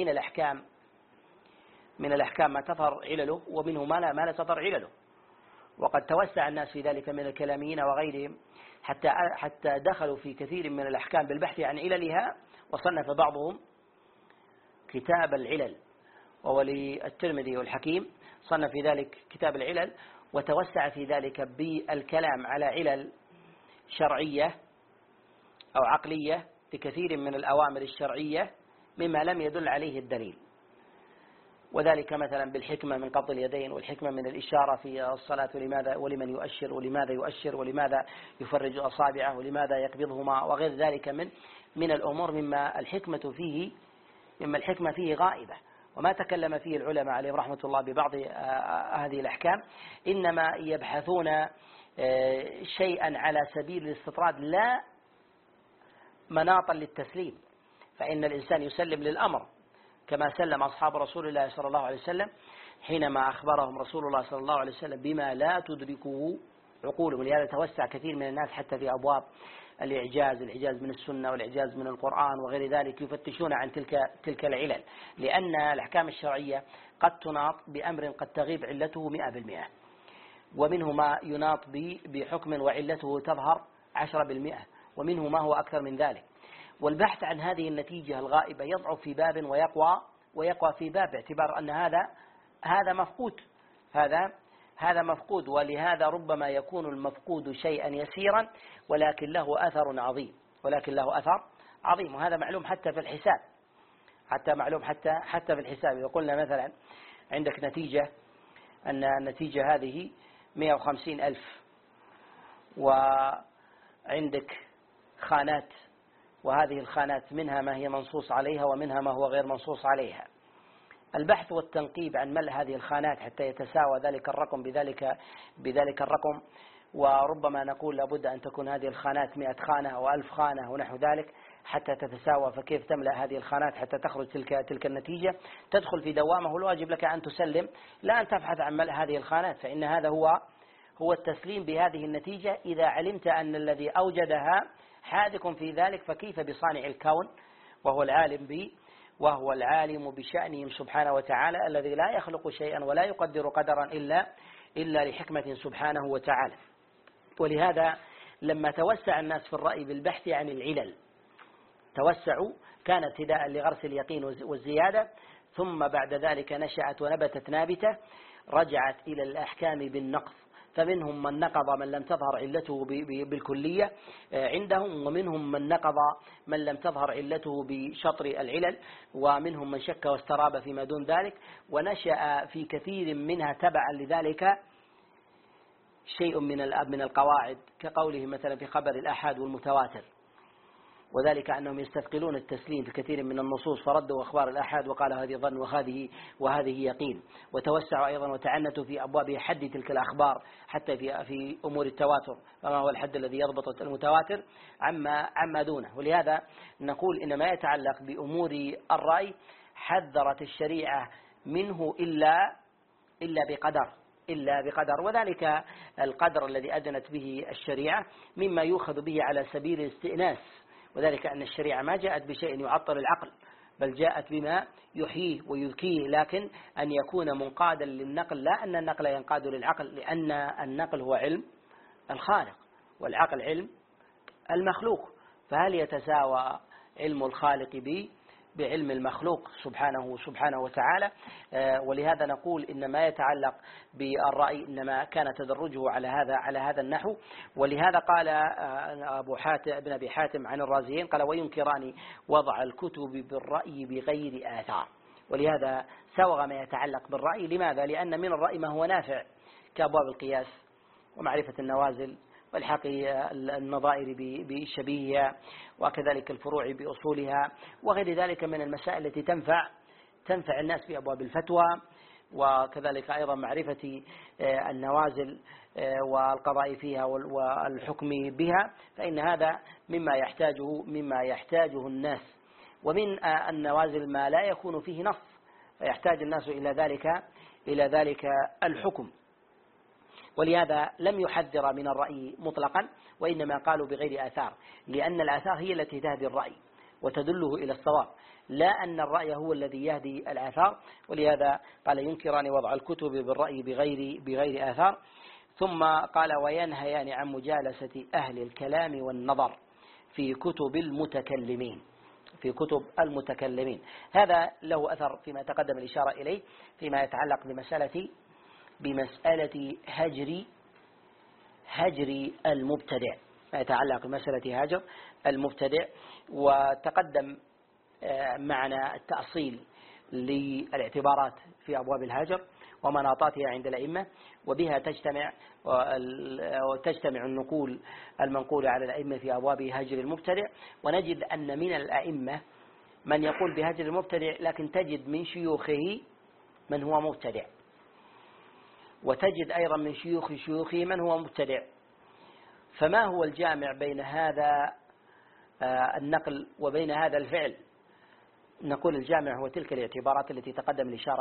من الأحكام ما تظهر علله، ومنه ما لا تظهر علله. وقد توسع الناس في ذلك من الكلاميين وغيرهم حتى دخلوا في كثير من الأحكام بالبحث عن عللها، وصنف بعضهم كتاب العلل، وولي الترمذي والحكيم صنف في ذلك كتاب العلل، وتوسع في ذلك بالكلام على علل شرعية أو عقلية بكثير من الأوامر الشرعية مما لم يدل عليه الدليل. وذلك مثلا بالحكمة من قبض اليدين، والحكمة من الإشارة في الصلاة، ولمن يؤشر، ولماذا يؤشر، ولماذا يفرج أصابعه، ولماذا يقبضهما، وغير ذلك من الأمور مما الحكمة فيه غائبة، وما تكلم فيه العلماء عليهم رحمة الله ببعض هذه الأحكام، إنما يبحثون شيئا على سبيل الاستطراد لا مناطا للتسليم. فإن الإنسان يسلم للأمر كما سلم أصحاب رسول الله صلى الله عليه وسلم حينما أخبرهم رسول الله صلى الله عليه وسلم بما لا تدركه عقولهم. ولهذا توسع كثير من الناس حتى في أبواب الإعجاز من السنة والإعجاز من القرآن وغير ذلك، يفتشون عن تلك العلل، لأن الأحكام الشرعية قد تناط بأمر قد تغيب علته 100%، ومنه ما يناط بحكم وعلته تظهر 10%، ومنه ما هو أكثر من ذلك. والبحث عن هذه النتيجة الغائبة يضعف في باب ويقوى في باب، باعتبار أن هذا مفقود. ولهذا ربما يكون المفقود شيئا يسيرا ولكن له أثر عظيم، وهذا معلوم حتى في الحساب، حتى في الحساب. إذا قلنا مثلا عندك نتيجة، أن النتيجة هذه 150,000، وعندك خانات، وهذه الخانات منها ما هي منصوص عليها ومنها ما هو غير منصوص عليها. البحث والتنقيب عن ملء هذه الخانات حتى يتساوى ذلك الرقم بذلك الرقم، وربما نقول لابد أن تكون هذه الخانات 100 خانة أو 1000 خانة ونحو ذلك حتى تتساوى. فكيف تملأ هذه الخانات حتى تخرج تلك النتيجة؟ تدخل في دوامه. الواجب لك أن تسلم، لا أن تبحث عن ملء هذه الخانات، فإن هذا هو التسليم بهذه النتيجة. إذا علمت أن الذي أوجدها حاذق في ذلك، فكيف بصانع الكون وهو العالم بشأنهم سبحانه وتعالى، الذي لا يخلق شيئا ولا يقدر قدرا إلا لحكمة سبحانه وتعالى. ولهذا لما توسع الناس في الرأي بالبحث عن العلل توسعوا، كان ابتداء لغرس اليقين والزيادة، ثم بعد ذلك نشأت ونبتت نابتة رجعت إلى الأحكام بالنقض. فمنهم من نقض من لم تظهر علته بالكلية عندهم، ومنهم من نقض من لم تظهر علته بشطر العلل، ومنهم من شك واستراب فيما دون ذلك. ونشأ في كثير منها تبعا لذلك شيء من القواعد، كقوله مثلا في خبر الآحاد والمتواتر، وذلك أنهم يستثقلون التسليم في كثير من النصوص، فردوا أخبار الآحاد وقال هذه ظن وهذه يقين. وتوسعوا أيضا وتعنتوا في أبواب حد تلك الأخبار حتى في أمور التواتر، فما هو الحد الذي يضبط المتواتر عما دونه. ولهذا نقول إن ما يتعلق بأمور الرأي حذرت الشريعة منه إلا بقدر، وذلك القدر الذي أدنت به الشريعة مما يؤخذ به على سبيل الاستئناس، وذلك أن الشريعة ما جاءت بشيء يعطل العقل، بل جاءت بما يحييه ويذكيه، لكن أن يكون منقادا للنقل، لا أن النقل ينقاد للعقل، لأن النقل هو علم الخالق والعقل علم المخلوق. فهل يتساوى علم الخالق بعلم المخلوق سبحانه وتعالى. ولهذا نقول إن ما يتعلق بالرأي إنما كان تدرجه على هذا النحو. ولهذا قال ابن أبي حاتم عن الرازيين قال: وينكران وضع الكتب بالرأي بغير آثار. ولهذا سوغ ما يتعلق بالرأي. لماذا؟ لأن من الرأي ما هو نافع كأبواب القياس ومعرفة النوازل والحق النظائر بشبيهها وكذلك الفروع بأصولها وغير ذلك من المسائل التي تنفع الناس في أبواب الفتوى، وكذلك أيضا معرفة النوازل والقضاء فيها والحكم بها، فإن هذا مما يحتاجه الناس. ومن النوازل ما لا يكون فيه نص فيحتاج الناس إلى ذلك الحكم. ولهذا لم يحذر من الرأي مطلقا، وإنما قالوا بغير آثار، لأن الآثار هي التي تهدي الرأي وتدله إلى الصواب، لا أن الرأي هو الذي يهدي الآثار. ولهذا قال: ينكران وضع الكتب بالرأي بغير آثار. ثم قال: وينهيان عن مجالسة أهل الكلام والنظر في كتب المتكلمين. هذا له أثر فيما تقدم الإشارة إليه فيما يتعلق بمسألة هجر المبتدع، ما يتعلق بمسألة هجر المبتدع. وتقدم معنا التأصيل للاعتبارات في أبواب الهجر ومناطاتها عند الأئمة، وبها تجتمع النقول المنقولة على الأئمة في أبواب هجر المبتدع. ونجد أن من الأئمة من يقول بهجر المبتدع، لكن تجد من شيوخه من هو مبتدع، وتجد أيضا من شيوخه من هو مبتدع. فما هو الجامع بين هذا النقل وبين هذا الفعل؟ نقول الجامع هو تلك الاعتبارات التي تقدم الإشارة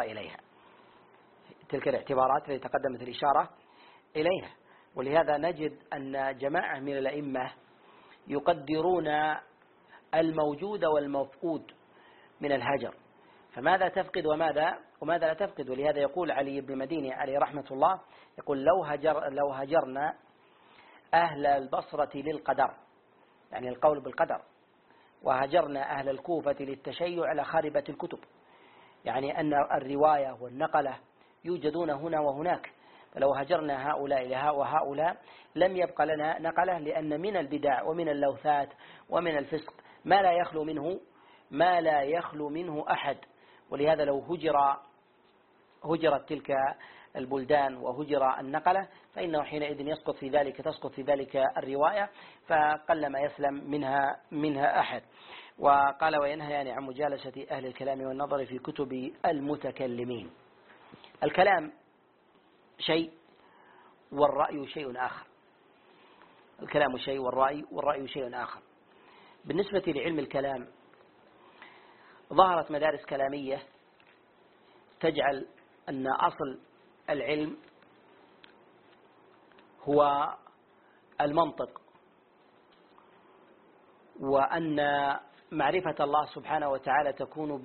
إليها. ولهذا نجد أن جماعة من الأئمة يقدرون الموجود والمفقود من الهجر، فماذا تفقد وماذا لا تفقد. ولهذا يقول علي بن مديني عليه رحمة الله، يقول: لو هجرنا أهل البصرة للقدر، يعني القول بالقدر، وهجرنا أهل الكوفة للتشيع لخربت الكتب، يعني أن الرواية والنقلة يوجدون هنا وهناك، فلو هجرنا هؤلاء وهؤلاء لم يبق لنا نقلة، لأن من البدع ومن اللوثات ومن الفسق ما لا يخلو منه أحد. ولهذا لو هجرت تلك البلدان وهجر النقلة، فإنه حينئذ تسقط في ذلك الرواية، فقل ما يسلم منها أحد. وقال: وينهيان عن مجالسة أهل الكلام والنظر في كتب المتكلمين. الكلام شيء والرأي شيء آخر. الكلام شيء والرأي شيء آخر. بالنسبة لعلم الكلام ظهرت مدارس كلامية تجعل أن أصل العلم هو المنطق، وأن معرفة الله سبحانه وتعالى تكون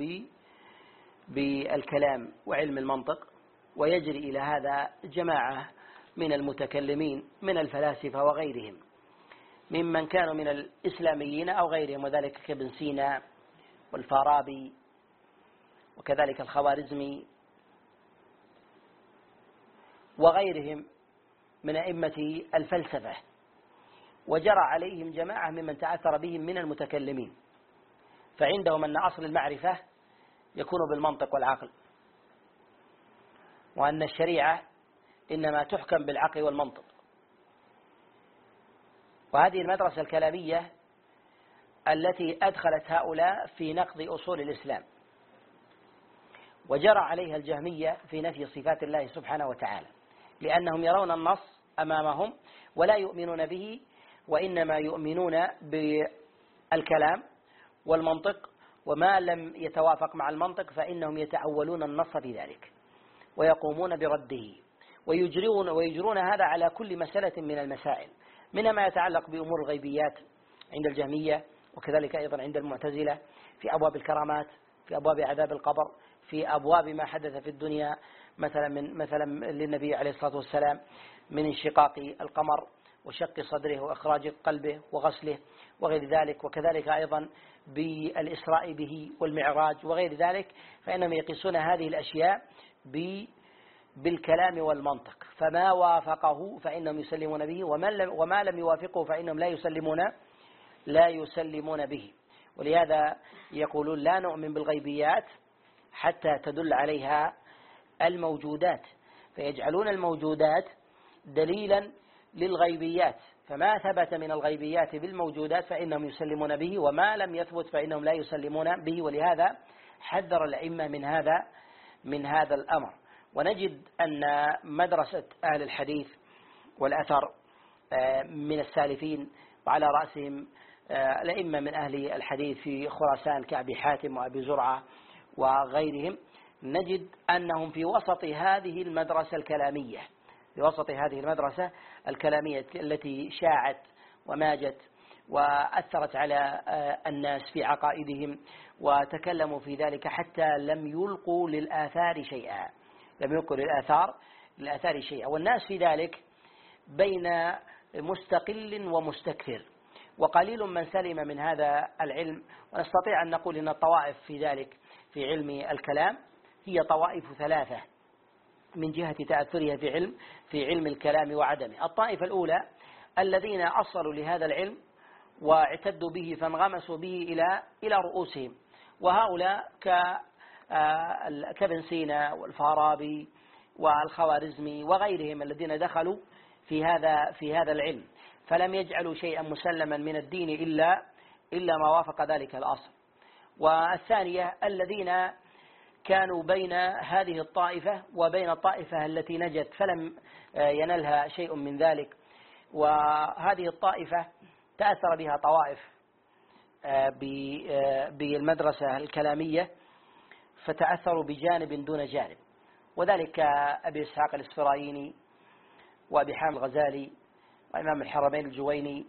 بالكلام وعلم المنطق. ويجري إلى هذا جماعة من المتكلمين من الفلاسفة وغيرهم ممن كانوا من الإسلاميين أو غيرهم، وذلك كابن سينا والفارابي وكذلك الخوارزمي وغيرهم من أئمة الفلسفة. وجرى عليهم جماعة ممن تأثر بهم من المتكلمين، فعندهم أن أصل المعرفة يكون بالمنطق والعقل، وأن الشريعة إنما تحكم بالعقل والمنطق. وهذه المدرسة الكلامية التي أدخلت هؤلاء في نقض أصول الإسلام. وجرى عليها الجهمية في نفي صفات الله سبحانه وتعالى، لأنهم يرون النص أمامهم ولا يؤمنون به، وإنما يؤمنون بالكلام والمنطق، وما لم يتوافق مع المنطق فإنهم يتأولون النص بذلك ويقومون برده، ويجرون هذا على كل مسألة من المسائل، منها ما يتعلق بأمور الغيبيات عند الجهمية، وكذلك أيضا عند المعتزلة في أبواب الكرامات، في أبواب عذاب القبر، في أبواب ما حدث في الدنيا مثلا للنبي عليه الصلاة والسلام من انشقاق القمر وشق صدره وإخراج قلبه وغسله وغير ذلك، وكذلك أيضا بالإسراء به والمعراج وغير ذلك، فإنهم يقيسون هذه الأشياء بالكلام والمنطق، فما وافقه فإنهم يسلمون به، وما لم يوافقه فإنهم لا يسلمون به. ولهذا يقولون لا نؤمن بالغيبيات حتى تدل عليها الموجودات، فيجعلون الموجودات دليلا للغيبيات، فما ثبت من الغيبيات بالموجودات فإنهم يسلمون به، وما لم يثبت فإنهم لا يسلمون به. ولهذا حذر الأئمة من هذا الأمر. ونجد أن مدرسة أهل الحديث والأثر من السالفين، وعلى رأسهم الأئمة من أهل الحديث في خراسان كأبي حاتم وأبي زرعة وغيرهم، نجد أنهم في وسط هذه المدرسة الكلامية، التي شاعت وماجت وأثرت على الناس في عقائدهم، وتكلموا في ذلك حتى لم يلقوا للآثار شيئا، والناس في ذلك بين مستقل ومستكثر، وقليل من سلم من هذا العلم. ونستطيع أن نقول أن الطوائف في ذلك في علم الكلام هي طوائف ثلاثة من جهة تأثرها في علم الكلام وعدمه. الطائفة الأولى الذين أصلوا لهذا العلم واعتدوا به فانغمسوا به إلى رؤوسهم، وهؤلاء كابن سينا والفارابي والخوارزمي وغيرهم الذين دخلوا في هذا العلم، فلم يجعلوا شيئا مسلما من الدين إلا ما وافق ذلك الأصل. والثانية الذين كانوا بين هذه الطائفة وبين الطائفة التي نجت فلم ينلها شيء من ذلك، وهذه الطائفة تأثر بها طوائف بالمدرسة الكلامية، فتأثروا بجانب دون جانب، وذلك أبي إسحاق الإسفرايني وأبي حامد الغزالي وإمام الحرمين الجويني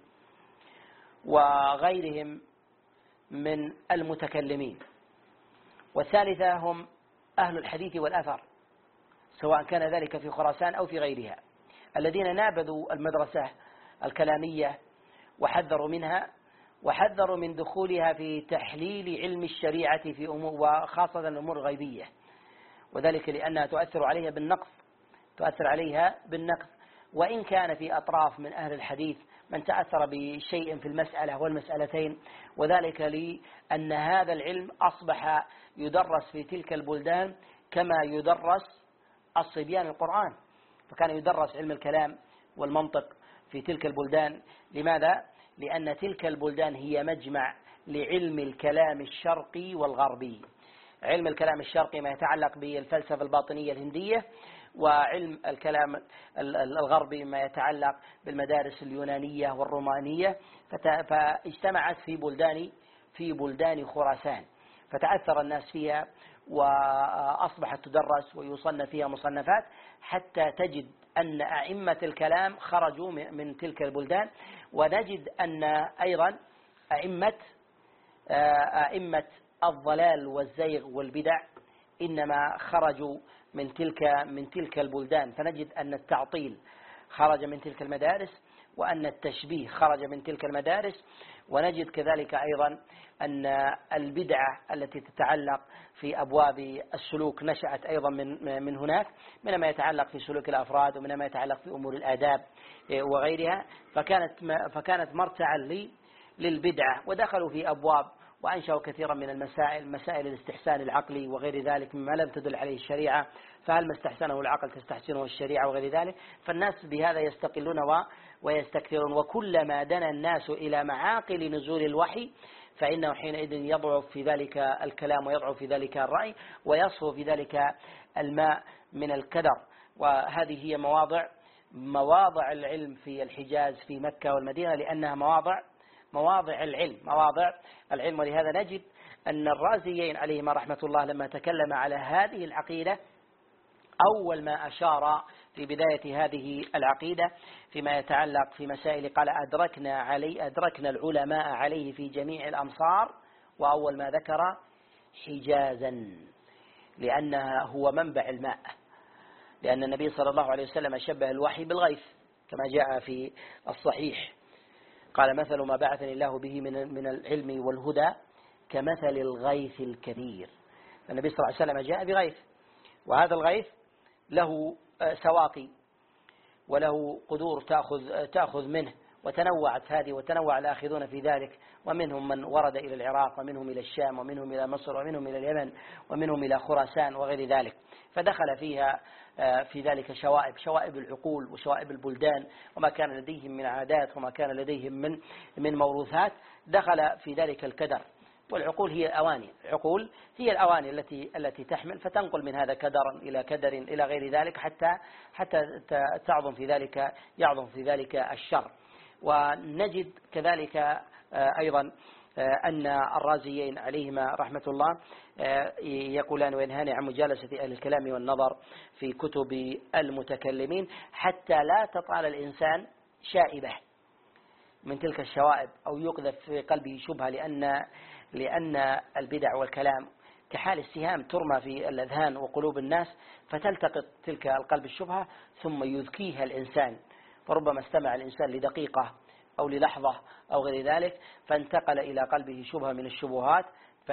وغيرهم من المتكلمين. والثالثة هم أهل الحديث والأثر، سواء كان ذلك في خراسان أو في غيرها، الذين نابذوا المدرسة الكلامية وحذروا منها، وحذروا من دخولها في تحليل علم الشريعة في أمور، وخاصة الأمور الغيبية، وذلك لأنها تؤثر عليها بالنقص. وإن كان في أطراف من أهل الحديث من تأثر بشيء في المسألة والمسألتين، وذلك لأن هذا العلم أصبح يدرس في تلك البلدان كما يدرس الصبيان القرآن، فكان يدرس علم الكلام والمنطق في تلك البلدان. لماذا؟ لأن تلك البلدان هي مجمع لعلم الكلام الشرقي والغربي. علم الكلام الشرقي ما يتعلق بالفلسفة الباطنية الهندية، وعلم الكلام الغربي ما يتعلق بالمدارس اليونانية والرومانية، فاجتمعت في بلدان خراسان، فتأثر الناس فيها وأصبحت تدرس ويصنف فيها مصنفات، حتى تجد أن أئمة الكلام خرجوا من تلك البلدان. ونجد أن أيضا أئمة الضلال والزيغ والبدع إنما خرجوا من تلك البلدان، فنجد أن التعطيل خرج من تلك المدارس، وأن التشبيه خرج من تلك المدارس. ونجد كذلك أيضا أن البدعة التي تتعلق في أبواب السلوك نشأت أيضا من هناك، من ما يتعلق في سلوك الأفراد ومن ما يتعلق في أمور الآداب وغيرها، فكانت مرتعا للبدعة، ودخلوا في أبواب وأنشأوا كثيرا من مسائل الاستحسان العقلي وغير ذلك مما لم تدل عليه الشريعة، فهل ما استحسنه العقل تستحسنه الشريعة وغير ذلك. فالناس بهذا يستقلون ويستكثرون، وكلما دنا الناس إلى معاقل نزول الوحي فإنه حينئذ يضعف في ذلك الكلام ويضعف في ذلك الرأي ويصفو في ذلك الماء من الكدر. وهذه هي مواضع العلم في الحجاز في مكة والمدينة، لأنها مواضع العلم. ولهذا نجد أن الرازيين عليهما رحمة الله لما تكلم على هذه العقيدة، أول ما أشار في بداية هذه العقيدة فيما يتعلق في مسائل قال أدركنا العلماء عليه في جميع الأمصار، وأول ما ذكر حجازا، لأنها هو منبع الماء، لأن النبي صلى الله عليه وسلم شبه الوحي بالغيث كما جاء في الصحيح، قال مثل ما بعثني الله به من العلم والهدى كمثل الغيث الكثير. النبي صلى الله عليه وسلم جاء بغيث، وهذا الغيث له سواقي وله قدور تأخذ منه، وتنوعت هذه وتنوع الآخذون في ذلك، ومنهم من ورد إلى العراق، ومنهم إلى الشام، ومنهم إلى مصر، ومنهم إلى اليمن، ومنهم إلى خراسان وغير ذلك. فدخل فيها في ذلك شوائب العقول وشوائب البلدان، وما كان لديهم من عادات وما كان لديهم من موروثات، دخل في ذلك الكدر. والعقول هي الأواني، العقول هي الأواني التي تحمل، فتنقل من هذا كدر إلى كدر إلى غير ذلك حتى يعظم في ذلك الشر. ونجد كذلك أيضا أن الرازيين عليهما رحمة الله يقولان: وينهاني عن مجالسة أهل الكلام والنظر في كتب المتكلمين حتى لا تطال الإنسان شائبة من تلك الشوائب، أو يقذف في قلبه شبهة، لأن البدع والكلام كحال السهام ترمى في الأذهان وقلوب الناس، فتلتقط تلك القلب الشبهة ثم يذكيها الإنسان، فربما استمع الإنسان لدقيقة أو للحظة أو غير ذلك، فانتقل إلى قلبه شبهة من الشبهات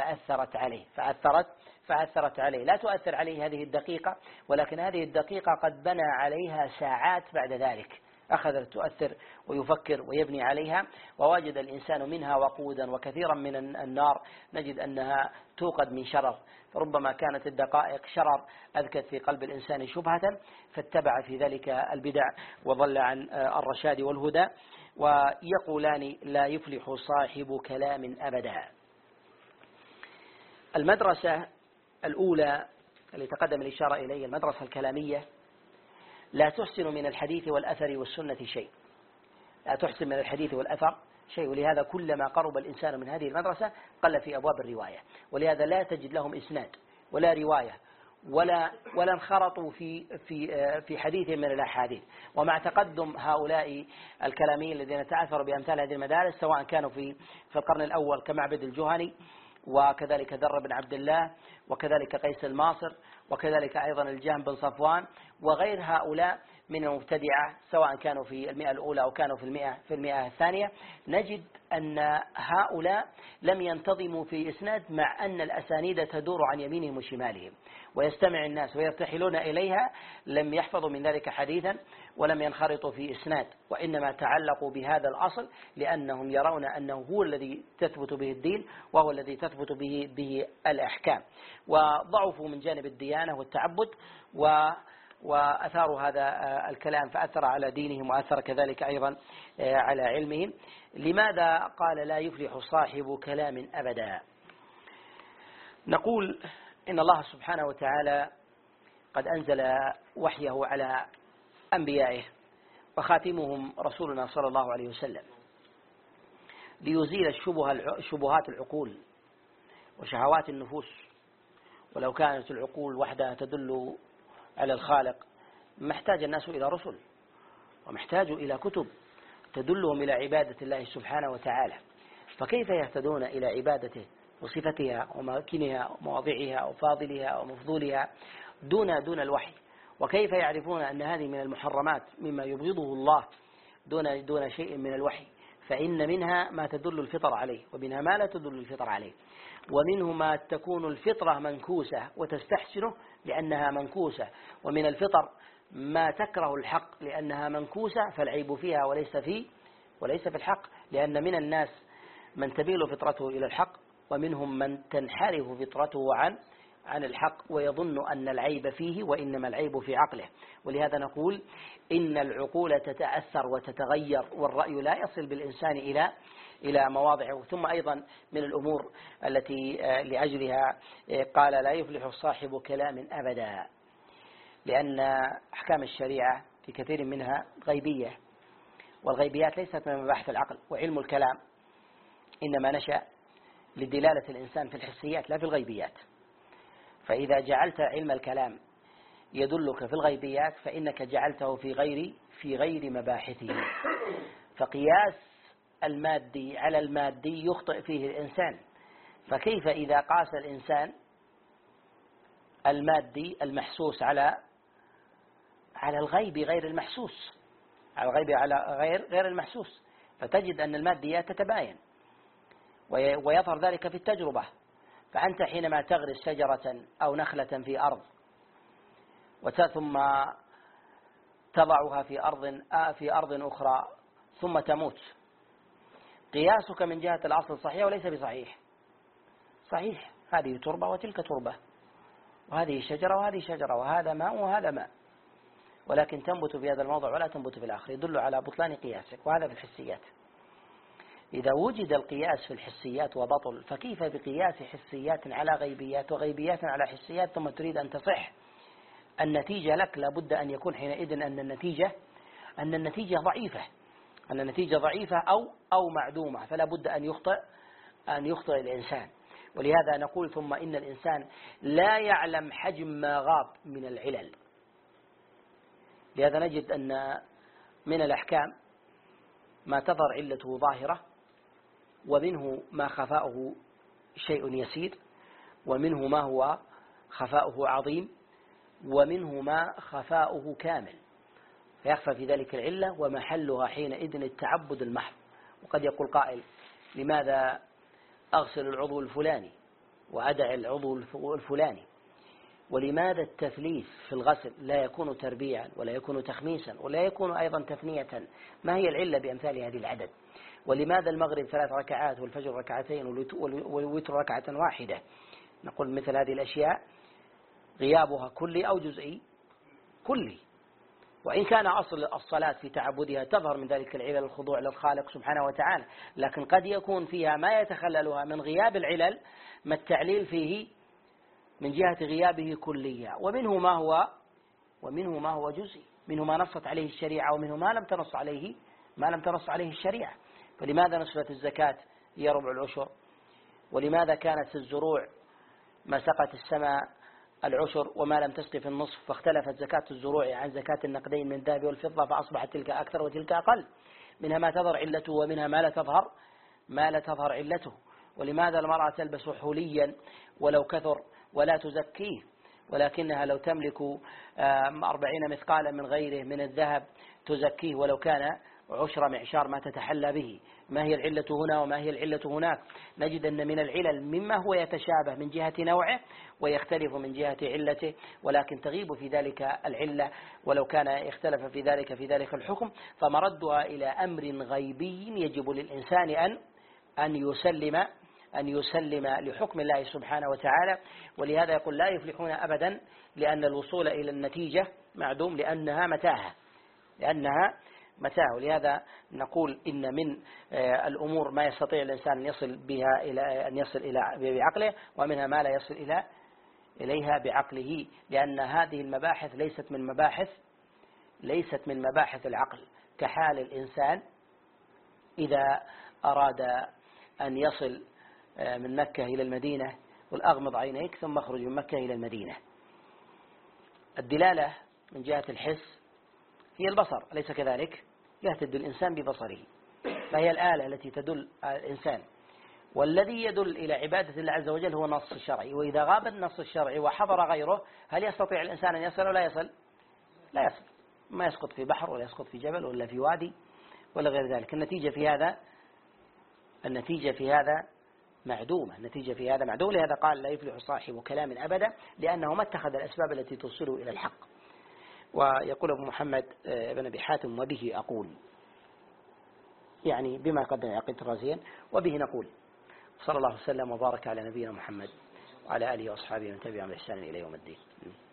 فأثرت عليه. لا تؤثر عليه هذه الدقيقة، ولكن هذه الدقيقة قد بنى عليها ساعات بعد ذلك، أخذت تؤثر ويفكر ويبني عليها، ووجد الإنسان منها وقودا. وكثيرا من النار نجد أنها توقد من شرر، فربما كانت الدقائق شرر أذكت في قلب الإنسان شبهة، فاتبع في ذلك البدع وضل عن الرشاد والهدى. ويقولان: لا يفلح صاحب كلام أبدا. المدرسة الأولى التي تقدم الإشارة إليه، المدرسة الكلامية، لا تحسن من الحديث والأثر والسنة شيء، لا تحسن من الحديث والأثر شيء. ولهذا كلما قرب الإنسان من هذه المدرسة قل في أبواب الرواية، ولهذا لا تجد لهم إسناد ولا رواية ولا انخرطوا في حديث من الأحاديث. ومع تقدم هؤلاء الكلاميين الذين تأثروا بأمثال هذه المدارس، سواء كانوا في القرن الأول كمعبد الجهني، وكذلك ذر بن عبد الله، وكذلك قيس الماصر، وكذلك أيضا الجهم بن صفوان، وغير هؤلاء من المبتدعة، سواء كانوا في المئة الأولى أو كانوا في المئة الثانية، نجد أن هؤلاء لم ينتظموا في إسناد، مع أن الأسانيد تدور عن يمينهم وشمالهم، ويستمع الناس ويرتحلون إليها، لم يحفظوا من ذلك حديثا ولم ينخرطوا في إسناد، وإنما تعلقوا بهذا الأصل لأنهم يرون أنه هو الذي تثبت به الدين، وهو الذي تثبت به الأحكام، وضعفوا من جانب الديانة والتعبد، وأثاروا هذا الكلام، فأثر على دينهم وأثر كذلك أيضا على علمهم. لماذا قال: لا يفلح صاحب كلام أبدا؟ نقول إن الله سبحانه وتعالى قد أنزل وحيه على أنبيائه، وخاتمهم رسولنا صلى الله عليه وسلم، ليزيل شبهات العقول وشهوات النفوس. ولو كانت العقول وحدها تدل على الخالق ما احتاج الناس إلى رسل، ومحتاج إلى كتب تدلهم إلى عبادة الله سبحانه وتعالى. فكيف يهتدون إلى عبادته وصفتها وماكنها ومواضعها وفاضلها ومفضولها دون الوحي؟ وكيف يعرفون أن هذه من المحرمات مما يبغضه الله دون شيء من الوحي؟ فإن منها ما تدل الفطر عليه، ومنها ما لا تدل الفطر عليه، ومنه ما تكون الفطرة منكوسة وتستحسنه لأنها منكوسة، ومن الفطر ما تكره الحق لأنها منكوسة، فالعيب فيها وليس في الحق، لأن من الناس من تميل فطرته إلى الحق، ومنهم من تنحرف فطرته عن الحق ويظن أن العيب فيه، وإنما العيب في عقله. ولهذا نقول إن العقول تتأثر وتتغير، والرأي لا يصل بالإنسان إلى مواضعه. ثم أيضا من الأمور التي لأجلها قال: لا يفلح صاحب كلام أبدا، لأن أحكام الشريعة في كثير منها غيبية، والغيبيات ليست من مباحث العقل، وعلم الكلام إنما نشأ لدلالة الإنسان في الحسيات لا في الغيبيات. فإذا جعلت علم الكلام يدلك في الغيبيات فإنك جعلته في غير مباحثه. فقياس المادي على المادي يخطئ فيه الإنسان، فكيف إذا قاس الإنسان المادي المحسوس على الغيب غير المحسوس، على الغيب على غير المحسوس؟ فتجد أن الماديات تتباين ويظهر ذلك في التجربة. فأنت حينما تغرس شجرة أو نخلة في أرض ثم تضعها في أرض أخرى ثم تموت، قياسك من جهة الأصل صحيح وليس بصحيح. صحيح، هذه تربة وتلك تربة، وهذه شجرة وهذه شجرة، وهذا ماء وهذا ماء، ولكن تنبت في هذا الموضع ولا تنبت في الآخر، يدل على بطلان قياسك. وهذا في الحسيات. إذا وجد القياس في الحسيات وبطل، فكيف بقياس حسيات على غيبيات وغيبيات على حسيات ثم تريد أن تصح النتيجة لك؟ لابد أن يكون حينئذ أن النتيجة ضعيفة، أن النتيجة ضعيفة أو معدومة، فلا بد أن يخطئ الإنسان. ولهذا نقول ثم إن الإنسان لا يعلم حجم ما غاب من العلل. لهذا نجد أن من الأحكام ما تظهر علته ظاهرة، ومنه ما خفاؤه شيء يسير، ومنه ما هو خفاؤه عظيم، ومنه ما خفاؤه كامل، فيخفى في ذلك العلة، ومحلها حينئذ التعبد المحض. وقد يقول قائل: لماذا أغسل العضو الفلاني وأدع العضو الفلاني؟ ولماذا التثليث في الغسل لا يكون تربيعا ولا يكون تخميسا ولا يكون أيضا تثنية؟ ما هي العلة بأمثال هذه العدد؟ ولماذا المغرب 3 ركعات والفجر 2 ركعتين والوتر 1 ركعة؟ نقول مثل هذه الأشياء غيابها كلي أو جزئي؟ كلي. وإن كان أصل الصلاة في تعبدها تظهر من ذلك العلل الخضوع للخالق سبحانه وتعالى، لكن قد يكون فيها ما يتخللها من غياب العلل، ما التعليل فيه من جهة غيابه كليا، ومنه ما هو جزئي، منه ما نصت عليه الشريعة ومنه ما لم تنص عليه الشريعة. فلماذا نسبت الزكاة هي ربع العشر؟ ولماذا كانت في الزروع ما سقت السماء العشر وما لم تسق في النصف؟ فاختلفت زكاة الزروع عن زكاة النقدين من الذهب والفضة، فأصبحت تلك أكثر وتلك أقل، منها ما تظهر علته ومنها ما لا تظهر علته. ولماذا المرأة تلبس حليا ولو كثر ولا تزكيه، ولكنها لو تملك 40 مثقالا من غيره من الذهب تزكيه ولو كان عشر معشار ما تتحلى به؟ ما هي العلة هنا وما هي العلة هناك؟ نجد أن من العلل مما هو يتشابه من جهة نوعه ويختلف من جهة علته، ولكن تغيب في ذلك العلة ولو كان اختلف في ذلك الحكم، فمردها إلى أمر غيبي يجب للإنسان أن يسلم لحكم الله سبحانه وتعالى. ولهذا يقول: لا يفلحون أبدا، لأن الوصول إلى النتيجة معدوم، لأنها متاهة. ولهذا نقول إن من الأمور ما يستطيع الإنسان أن يصل إلى بعقله، ومنها ما لا يصل إليها بعقله، لأن هذه المباحث ليست من مباحث العقل، كحال الإنسان إذا أراد أن يصل من مكة إلى المدينة، قل أغمض عينيك ثم اخرج من مكة إلى المدينة. الدلالة من جهة الحس هي البصر، أليس كذلك؟ يهتد الإنسان ببصره، فهي الآلة التي تدل على الإنسان. والذي يدل إلى عبادة الله عز وجل هو النص الشرعي، وإذا غاب النص الشرعي وحضر غيره، هل يستطيع الإنسان أن يصل ولا يصل؟ لا يصل، ما يسقط في بحر ولا يسقط في جبل ولا في وادي ولا غير ذلك. النتيجة في هذا معدومة. لهذا قال: لا يفلح صاحب كلام أبدا، لأنه ما اتخذ الأسباب التي توصله إلى الحق. ويقول أبو محمد بن أبي حاتم: وبه أقول، يعني بما قدم عقيدة الرازيين، وبه نقول. صلى الله وسلم وبارك على نبينا محمد وعلى آله وأصحابه ومن تبعهم بإحسان إلى يوم الدين.